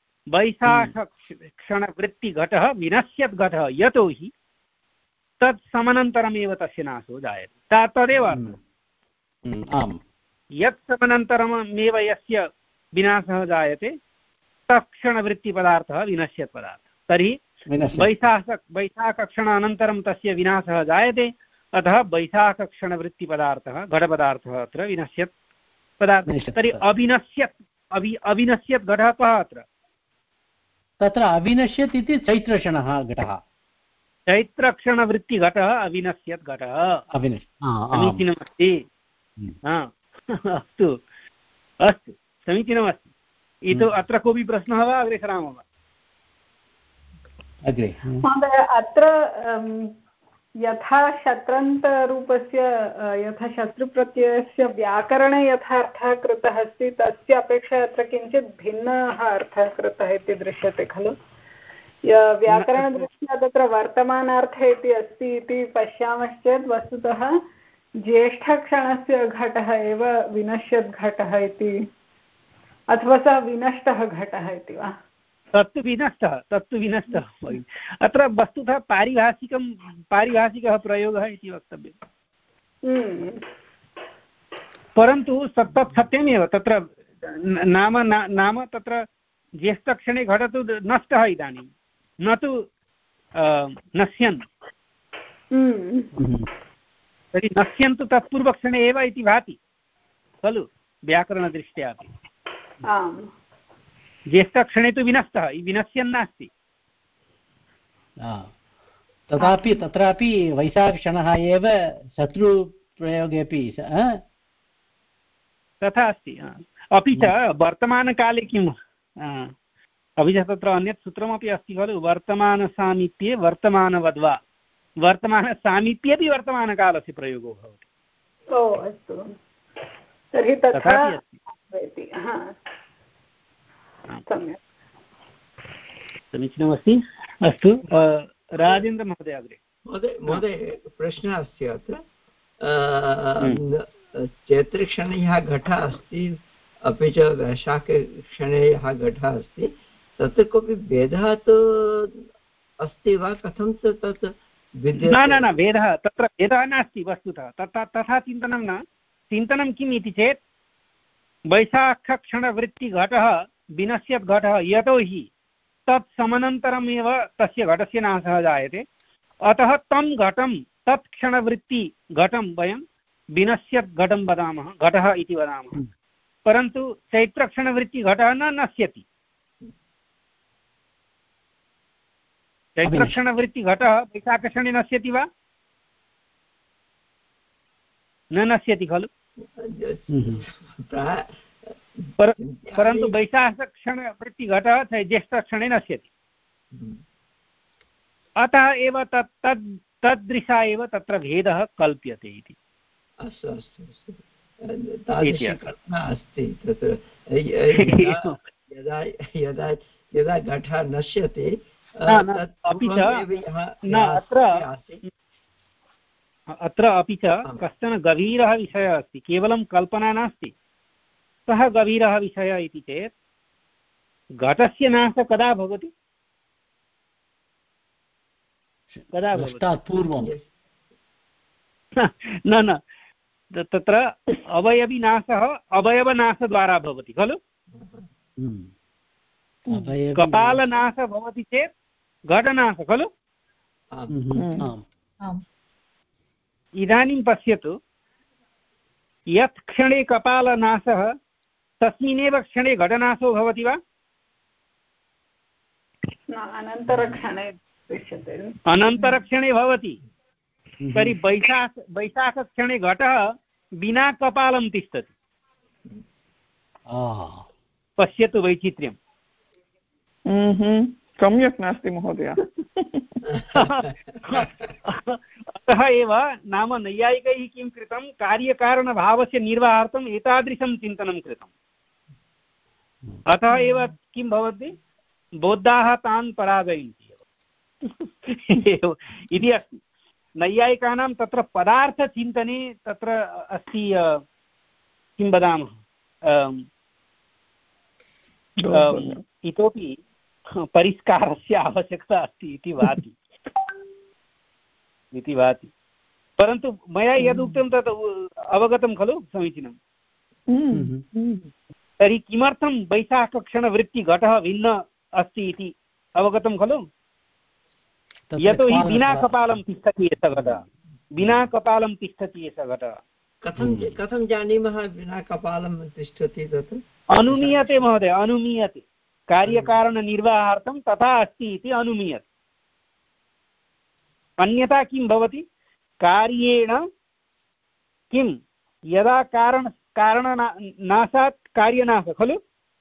वैशाखक्षणवृत्तिघटः विनश्यत् घटः यतोहि तत् समनन्तरमेव तस्य नाशो जायते तदेव आम् यत् समनन्तरमेव यस्य विनाशः जायते तत्क्षणवृत्तिपदार्थः विनश्यत् पदार्थः तर्हि वैशाख वैशाखक्षण अनन्तरं तस्य विनाशः जायते अतः वैशाखक्षणवृत्तिपदार्थः घटपदार्थः अत्र विनश्यत् पदार्थः। तर्हि अविनश्यत् अवि अविनश्यत् घटः कः अत्र? तत्र अविनश्यत् इति चैत्रक्षणः घटः चैत्रक्षणवृत्तिघटः अविनश्यत् घटः समीचीनमस्ति। अस्तु अस्तु समीचीनमस्ति। इतः अत्र कोऽपि प्रश्नः वा अग्रे सरामः वा? अग्रे महोदय अत्र यथा शत्रन्तरूपस्य यथा शत्रुप्रत्ययस्य व्याकरणे यथा अर्थः कृतः अस्ति तस्य अपेक्षया अत्र किञ्चित् भिन्नः अर्थः कृतः इति दृश्यते खलु। व्याकरणदृष्ट्या तत्र वर्तमानार्थे इति अस्ति इति पश्यामश्चेत् वस्तुतः ज्येष्ठक्षणस्य घटः एव विनश्यत् घटः इति अथवा सः विनष्टः घटः इति वा? तत्तु विनष्टः तत्तु विनष्टः अत्र वस्तुतः पारिभाषिकं पारिभाषिकः प्रयोगः इति वक्तव्यं। परन्तु तत् सत्यमेव तत्र नाम नाम तत्र ज्येष्ठक्षणे घटतु नष्टः इदानीं न तु नश्यन् तर्हि नश्यन्तु तत्पूर्वक्षणे एव इति भाति खलु व्याकरणदृष्ट्या अपि। ज्येष्ठक्षणे तु विनष्टः विनश्यन् नास्ति। तथापि तत्रापि वैशाखक्षणः एव शत्रुप्रयोगेपि तथा अस्ति। अपि च वर्तमानकाले किम् अपि च तत्र अन्यत् सूत्रमपि अस्ति खलु वर्तमानसामीप्ये वर्तमानवद्वा वर्तमानसामीप्येपि वर्तमानकालस्य प्रयोगो भवति। ओ अस्तु तर्हि तथा भवति। सम्यक् समीचीनमस्ति। अस्तु राजेन्द्रमहोदय अग्रे। महोदय महोदय प्रश्नः अस्ति अत्र चैत्रक्षणे यः घटः अस्ति अपि च वैशाखक्षणे यः घटः अस्ति तत्र कोऽपि भेदः तु अस्ति वा कथं च तत् विद्यते? न न न भेदः तत्र भेदः नास्ति वस्तुतः तथा तथा चिन्तनं न चिन्तनं किम् इति चेत् वैशाखक्षणवृत्तिघटः विनश्यत् घटः यतोहि तत् समनन्तरमेव तस्य घटस्य नाशः जायते अतः तं घटं तत्क्षणवृत्तिघटं वयं विनश्यत् घटं वदामः घटः इति वदामः। परन्तु चैत्रक्षणवृत्तिघटः न नश्यति। चैत्रक्षणवृत्तिघटः वैशाखक्षणे नश्यति वा? न नश्यति खलु। पर परन्तु वैशाखक्षणवृत्तिघटः ज्येष्ठक्षणे नश्यति। अतः एव तत् तद् तदृशा एव तत्र भेदः कल्प्यते इति। अस्तु अस्तु अस्तु तादृशी कल्पना अस्ति तत्र यदा यदा यदा घटः नश्यते अपि च अत्र अत्र अपि च कश्चन गभीरः विषयः अस्ति, केवलं कल्पना नास्ति। सः गभीरः विषयः इति चेत् घटस्य नाशः कदा भवति? कदा भवति? पूर्वं न न तत्र अवयविनाशः अवयवनाशद्वारा भवति खलु। कपालनाशः भवति चेत् घटनाशः खलु। इदानीं पश्यतु, यत् क्षणे कपालनाशः तस्मिन्नेव क्षणे घटनाशो भवति वा? अनन्तरक्षणे दृश्यते। अनन्तरक्षणे भवति। तर्हि वैशाख वैशाखक्षणे घटः विना कपालं तिष्ठति। पश्यतु वैचित्र्यं। सम्यक् नास्ति महोदय। अतः एव नाम नैयायिकैः किं कृतं, कार्यकारणभावस्य निर्वाहार्थम् एतादृशं चिन्तनं कृतम्। अतः एव किं भवति, बौद्धाः तान् पराजयन्ति इति अस्ति। नैयायिकानां तत्र पदार्थचिन्तने तत्र अस्ति, किं वदामः, इतोपि परिष्कारस्य आवश्यकता अस्ति इति भाति इति भाति परन्तु मया यदुक्तं तत् अवगतं खलु, समीचीनं। तर्हि किमर्थं वैशाखक्षणवृत्तिघटः भिन्न अस्ति इति अवगतं खलु। यतोहि विना कपालं तिष्ठति एषः घटः, विना कपालं तिष्ठति एषः घटः। कथं कथं जानीमः विना कपालं तिष्ठति? तत् अनुमीयते महोदय, अनुमीयते। कार्यकारणनिर्वाहार्थं तथा अस्ति इति अनुमीयते। अन्यथा किं भवति, कार्येण किं, यदा कारण कारणनाशात् कार्यनाशः खलु,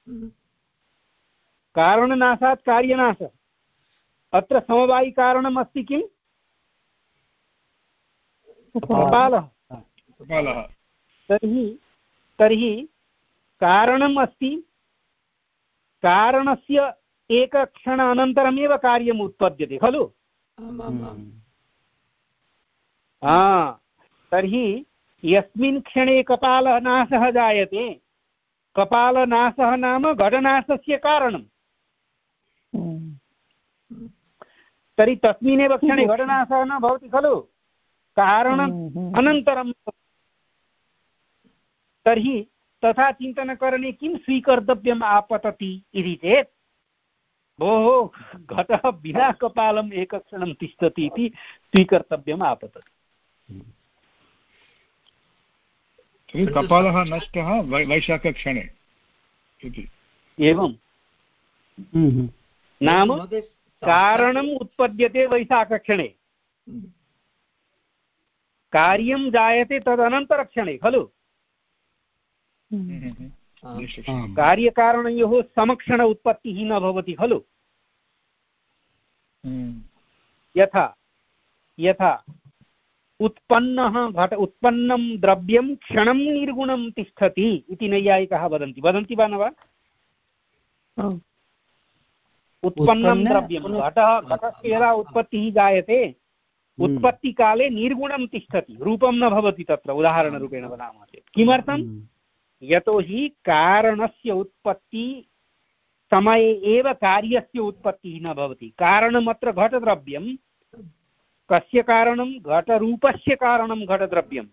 कारणनाशात् कार्यनाशः। अत्र समवायिकारणम् अस्ति किं, कपालः। तर्हि तर्हि कारणम् अस्ति, कारणस्य एकक्षण अनन्तरमेव कार्यम् उत्पद्यते खलु। हा, तर्हि यस्मिन् क्षणे कपालनाशः जायते, कपालनाशः नाम घटनाशस्य कारणम्। तर्हि तस्मिन्नेव क्षणे घटनाशः न भवति खलु, कारणम् अनन्तरं। तर्हि तथा चिन्तनकरणे किं स्वीकर्तव्यम् आपतति इति चेत्, भोः घटः विना कपालम् एकक्षणं तिष्ठति इति स्वीकर्तव्यम् आपतति। कपालः नष्टः वैशाखक्षणे इति। एवं नाम कारणम् उत्पद्यते वैशाखक्षणे, कार्यं जायते तदनन्तरक्षणे खलु। कार्यकारणयोः समक्षण उत्पत्तिः न भवति खलु। यथा यथा उत्पन्नः घट उत्पन्नं द्रव्यं क्षणं निर्गुणं तिष्ठति इति नैयायिकाः वदन्ति वदन्ति वा न वा? उत्पन्नं द्रव्यं, घटः घटस्य यदा उत्पत्तिः जायते उत्पत्तिकाले निर्गुणं तिष्ठति, रूपं न भवति। तत्र उदाहरणरूपेण वदामः चेत् किमर्थं, यतोहि कारणस्य उत्पत्ति समये एव कार्यस्य उत्पत्तिः न भवति। कारणमत्र घटद्रव्यं, कस्य कारणं, घटरूपस्य कारणं घटद्रव्यं।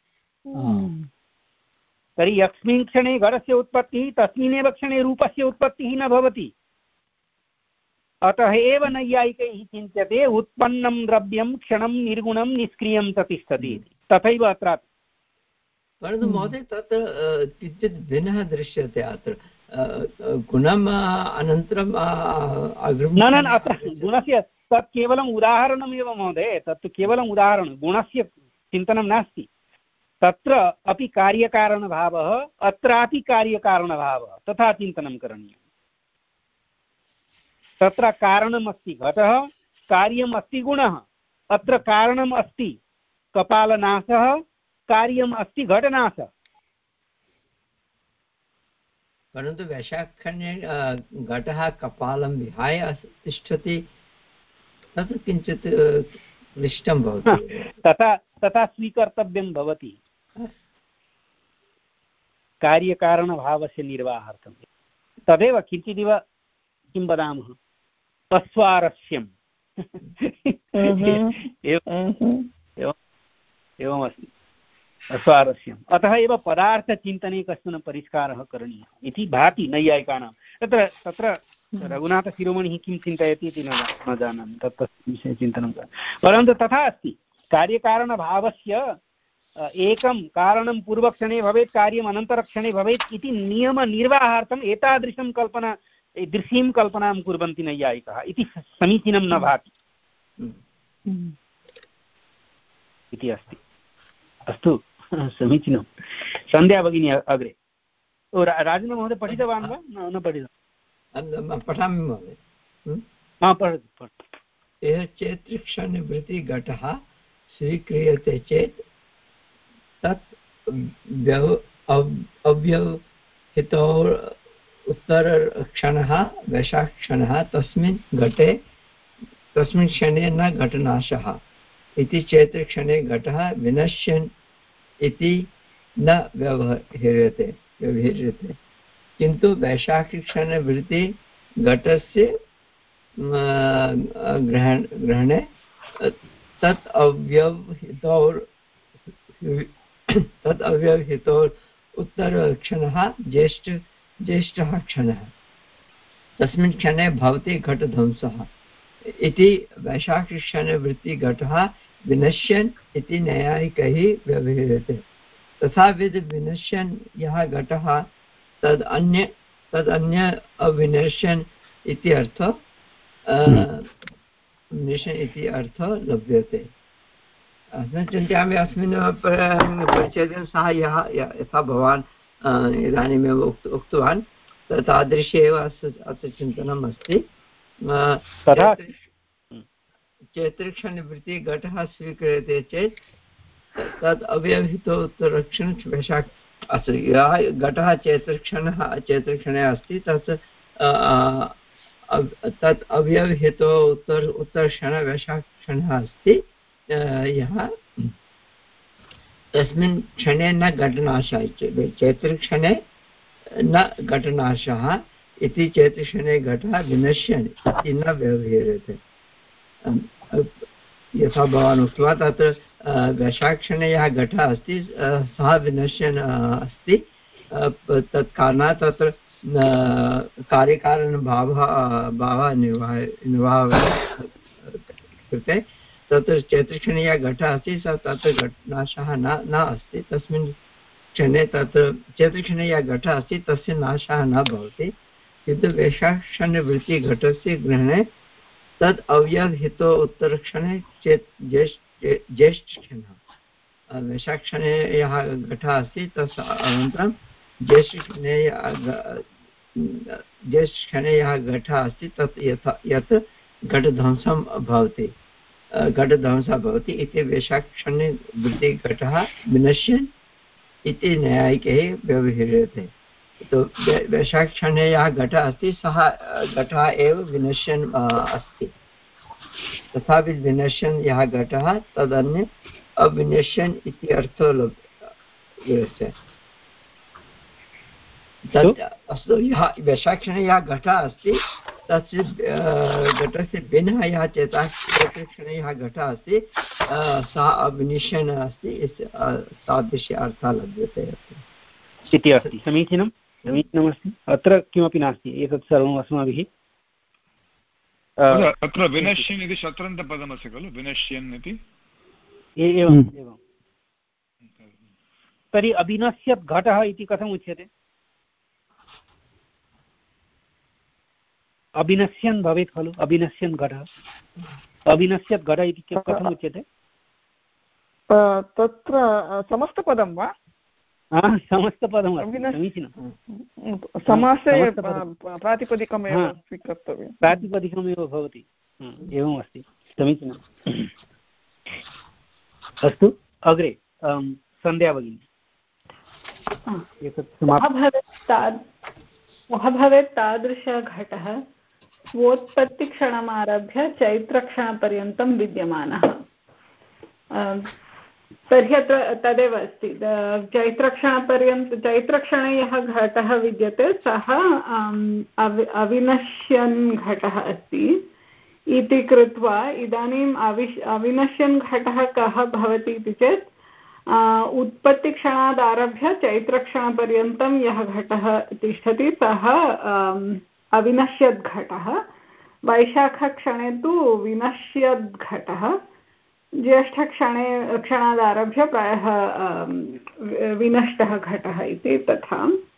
तर्हि यस्मिन् क्षणे घटस्य उत्पत्तिः तस्मिन्नेव क्षणे रूपस्य उत्पत्तिः न भवति। अतः एव नैयायिकैः चिन्त्यते उत्पन्नं द्रव्यं क्षणं निर्गुणं निष्क्रियं च तिष्ठति। तथैव अत्रापि। परन्तु महोदय तत्र किञ्चित् भिन्नः दृश्यते। अत्र गुणम् अनन्तरम् न न अत्र गुणस्य तत् केवलम् उदाहरणमेव महोदय, तत्तु केवलम् उदाहरणं, गुणस्य चिन्तनं नास्ति। तत्र अपि कार्यकारणभावः अत्रापि कार्यकारणभावः तथा चिन्तनं करणीयम्। तत्र कारणम् अस्ति घटः, कार्यम् अस्ति गुणः। अत्र कारणम् अस्ति कपालनाशः, कार्यम् अस्ति घटनाशः। परन्तु वैशाखण्ये घटः कपालं विहाय तिष्ठति, तत् किञ्चित् क्लिष्टं भवति। तथा तथा स्वीकर्तव्यं भवति कार्यकारणभावस्य निर्वाहार्थं। तदेव किञ्चिदिव किं वदामः अस्वारस्यम् एवमस्ति अस्वारस्यम्। अतः एव पदार्थचिन्तने कश्चन परिष्कारः करणीयः इति भाति नैयायिकानां। तत्र तत्र रघुनाथशिरोमणिः किं चिन्तयति इति न न जानामि, तत् विषये चिन्तनं करोमि। परन्तु तथा अस्ति, कार्यकारणभावस्य एकं कारणं पूर्वक्षणे भवेत्, कार्यम् अनन्तरक्षणे भवेत् इति नियमनिर्वाहार्थम् एतादृशं कल्पना दृशीं कल्पनां कुर्वन्ति नैयायिकाः इति समीचीनं न भाति इति अस्ति। अस्तु, समीचीनं। सन्ध्या भगिनी अग्रे। राजेन्द्रमहोदय पठितवान् वा न पठितवान्? पठामि महोदय। हा, पठतु। यः चेतृक्षणवृत्तिघटः स्वीक्रियते चेत् तत् अव्यवहितो उत्तरक्षणः वैशाखक्षणः, तस्मिन् घटे तस्मिन् क्षणे न घटनाशः इति चेतृक्षणे घटः विनश्यन् इति न व्यवह्रियते व्यवह्रियते किन्तु वैशाखक्षणवृत्ति घटस्य ग्रहण ग्रहणे तत् अव्यवहितो तत् अव्यवहितो उत्तरक्षणः ज्येष्ठ ज्येष्ठः क्षणः, तस्मिन् क्षणे भवति घटध्वंसः इति वैशाखक्षणवृत्तिघटः विनश्यन् इति नैयायिकैः व्यवह्रियते। तथाविध विनश्यन् यः घटः तद् अन्य तद् अन्य अविनश्यन् इति अर्थ विनश्यन् इति अर्थ लभ्यते। अस्मिन् चिन्तयामि, अस्मिन् परिच्छेदे सः यः यथा भवान् इदानीमेव उक्त उक्तवान् तादृशी एव अस्य अस्य चिन्तनम् अस्ति। चेतृक्षणवृत्तिघटः स्वीक्रियते चेत् तद् अव्यवहितो उत्तरक्षण वैशाख अस्ति। यः घटः चेतृक्षणः चेतृक्षणे अस्ति तत् तत् अव्यवहितो उत्तर उत्तरक्षण वैशाखक्षणः अस्ति, यः तस्मिन् क्षणे न घटनाशः। चैत्रक्षणे न घटनाशः इति चैत्रक्षणे घटः विनश्यन् इति न व्यवह्रियते। यथा भवान् उक्तवान्, तत्र वैशाखक्षणे यः घटः अस्ति सः विनश्यन् अस्ति। तत् कारणात् तत्र कार्यकारणभावः भावः निर्वाह निर्वाह कृते तत्र चैत्रक्षणे यः घटः अस्ति सः तत्र घटनाशः न न अस्ति। तस्मिन् क्षणे तत्र चैत्रक्षणे यः घटः अस्ति तस्य नाशः न भवति, किन्तु वैशाखक्षणवृत्तिघटस्य ग्रहणे तद् अव्यवहितो उत्तरक्षणे चेत् ज्येष्ठ ज्येष्ठक्षणः। वैशाखक्षणे यः घटः अस्ति तस्य अनन्तरं ज्येष्ठक्षणे ज्येष्ठक्षणे यः घटः अस्ति तत् यथा यत् घटध्वंसं भवति घटध्वंसः भवति इति वैशाखक्षणे वृत्तिघटः विनश्यन् इति नैयायिकैः व्यवह्रियते। तो वैशाखक्षणे यः घटः अस्ति सः घटः एव विनश्यन् अस्ति। तथापि विनश्यन् यः घटः तदन्य अविनश्यन् इति अर्थो लभ्यते। तत् अस्तु, यः वैशाखक्षणे यः घटः अस्ति तस्य घटस्य भिन्नः यः चेतृक्षणे यः घटः अस्ति सः अविनश्यन् अस्ति, तादृश अर्थः लभ्यते इति अस्ति। समीचीनं समीचीनमस्ति। अत्र किमपि नास्ति, एतत् सर्वम् अस्माभिः अत्र विनश्यन् इति शत्रन्तपदमस्ति खलु, विनश्यन् इति। एवम् एवं तर्हि अविनश्यत् घटः इति कथम् उच्यते? अविनश्यन् भवेत् खलु, अविनश्यन् घटः। अविनश्यत् घटः इति कथम् उच्यते? तत्र समस्तपदं वा? समस्तपदं समीचीनं। समासे प्रातिपदिकमेव स्वीकर्तव्यं। प्रातिपदिकमेव भवति, एवम् अस्ति, समीचीनम्। अस्तु, अग्रे सन्ध्या भगिनी। वः भवेत् तादृशः घटः वोत्पत्तिक्षणमारभ्य चैत्रक्षणपर्यन्तं विद्यमानः। तर्हि अत्र तदेव अस्ति, चैत्रक्षणपर्यन्तं चैत्रक्षणे यः घटः विद्यते सः अविनश्यन् घटः अस्ति इति कृत्वा इदानीम् अविश् अविनश्यन् घटः कः भवति इति चेत् उत्पत्तिक्षणात् आरभ्य चैत्रक्षणपर्यन्तं यः घटः तिष्ठति सः अविनश्यद् घटः। वैशाखक्षणे तु विनश्यद् घटः। ज्येष्ठक्षणे क्षणादारभ्य प्रायः विनष्टः घटः इति तथा।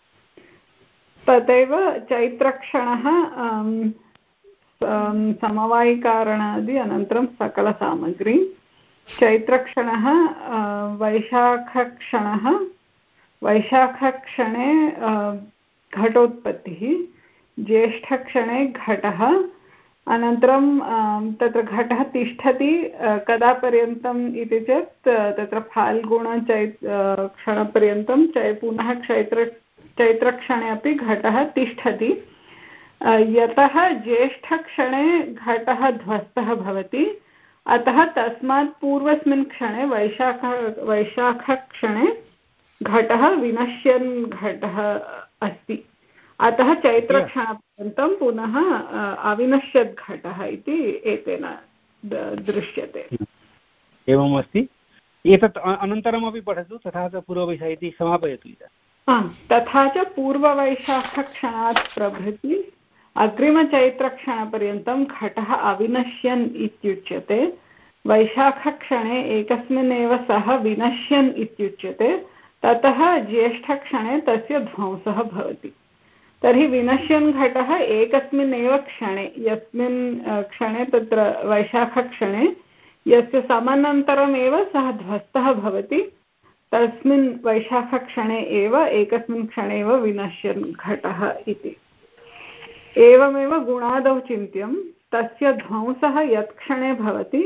तथैव चैत्रक्षणः समवायिकारणादि अनन्तरं सकलसामग्री। चैत्रक्षणः वैशाखक्षणः वैशाखक्षणे घटोत्पत्तिः, ज्येष्ठक्षणे घटः, अनन्तरं तत्र घटः तिष्ठति कदा पर्यन्तम् इति चेत् तत्र फाल्गुणचै क्षणपर्यन्तं चै पुनः चैत्र चैत्रक्षणे अपि घटः तिष्ठति। यतः ज्येष्ठक्षणे घटः ध्वस्तः भवति अतः तस्मात् पूर्वस्मिन् क्षणे वैशाख वैशाखक्षणे घटः विनश्यन् घटः अस्ति। अतः चैत्रक्षणपर्यन्तं पुनः अविनश्यद् घटः इति एतेन दृश्यते। एवम् अस्ति। एतत् अनन्तरमपि पठतु, तथा च पूर्ववैशाख इति समापयतु। आम्, तथा च पूर्ववैशाखक्षणात् प्रभृति अग्रिमचैत्रक्षणपर्यन्तं घटः अविनश्यन् इत्युच्यते। वैशाखक्षणे एकस्मिन्नेव सः विनश्यन् इत्युच्यते। ततः ज्येष्ठक्षणे तस्य ध्वंसः भवति। तर्हि विनश्यन् घटः एकस्मिन्नेव क्षणे, यस्मिन् क्षणे तत्र वैशाखक्षणे यस्य समानान्तरमेव सः ध्वस्तः भवति तस्मिन् वैशाखक्षणे एव एकस्मिन् क्षणे एव विनश्यन् घटः इति। एवमेव गुणादौ चिन्त्यं तस्य ध्वंसः यत् क्षणे भवति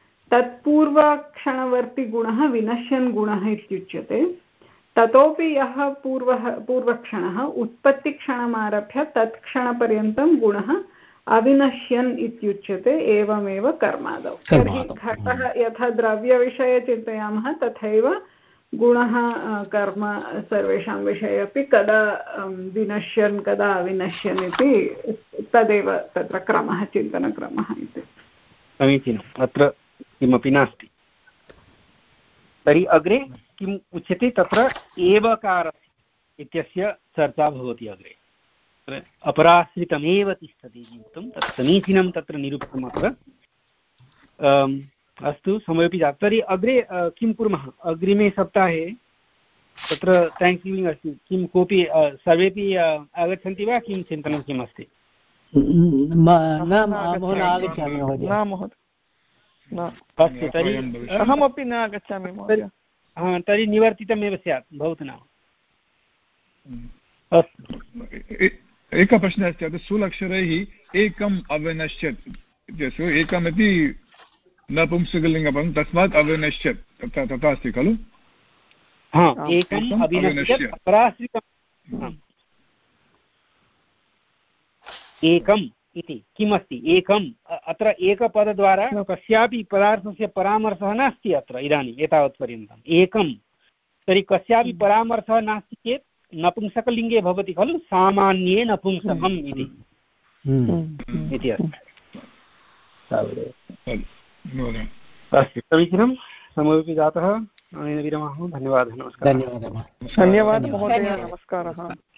तत्पूर्वक्षणवर्ती गुणः विनश्यन् गुणः इत्युच्यते। ततोपि यः पूर्वः पूर्वक्षणः उत्पत्तिक्षणमारभ्य तत्क्षणपर्यन्तं गुणः अविनश्यन् इत्युच्यते। एवमेव कर्मादौ। तर्हि घटः यथा द्रव्यविषये चिन्तयामः तथैव गुणः कर्म सर्वेषां विषये अपि कदा विनश्यन् कदा अविनश्यन् इति तदेव तत्र क्रमः, चिन्तनक्रमः इति। समीचीनम्, अत्र किमपि नास्ति। तर्हि अग्रे किम् उच्यते, तत्र एवकार इत्यस्य चर्चा भवति। अग्रे अपराश्रितमेव तिष्ठति इति उक्तं, तत् समीचीनं तत्र निरूपितम् अत्र। अस्तु, समयोपि जातं। तर्हि अग्रे किं कुर्मः? अग्रिमे सप्ताहे तत्र थैंक्स् गिविङ्ग् अस्ति। किं कोऽपि सर्वेपि आगच्छन्ति वा? किं चिन्तनं किम् अस्ति? अस्तु, तर्हि अहमपि न आगच्छामि महोदय। हा, तर्हि निवर्तितमेव स्यात्, भवतु नाम। अस्तु, एकः प्रश्नः अस्ति। अत्र स्थूलक्षरैः एकम् अविनश्यत् इत्यस्य एकमिति नपुंसकलिङ्गपदं, तस्मात् अविनश्यत् तथा तथा अस्ति खलु? हा, एकम् अविनश्यत् अपराश्रितम्। एकम् इति किमस्ति? एकम्, अत्र एकपदद्वारा कस्यापि पदार्थस्य परामर्शः नास्ति अत्र इदानीम् एतावत्पर्यन्तम्। एकं, तर्हि कस्यापि परामर्शः नास्ति चेत् नपुंसकलिङ्गे भवति खलु, सामान्ये नपुंसकम् इति इति अस्ति। अस्तु, समीचीनं, समयोपि जातः। अनेन विरमामः। धन्यवादः, नमस्कारः। धन्यवादः महोदय, नमस्कारः।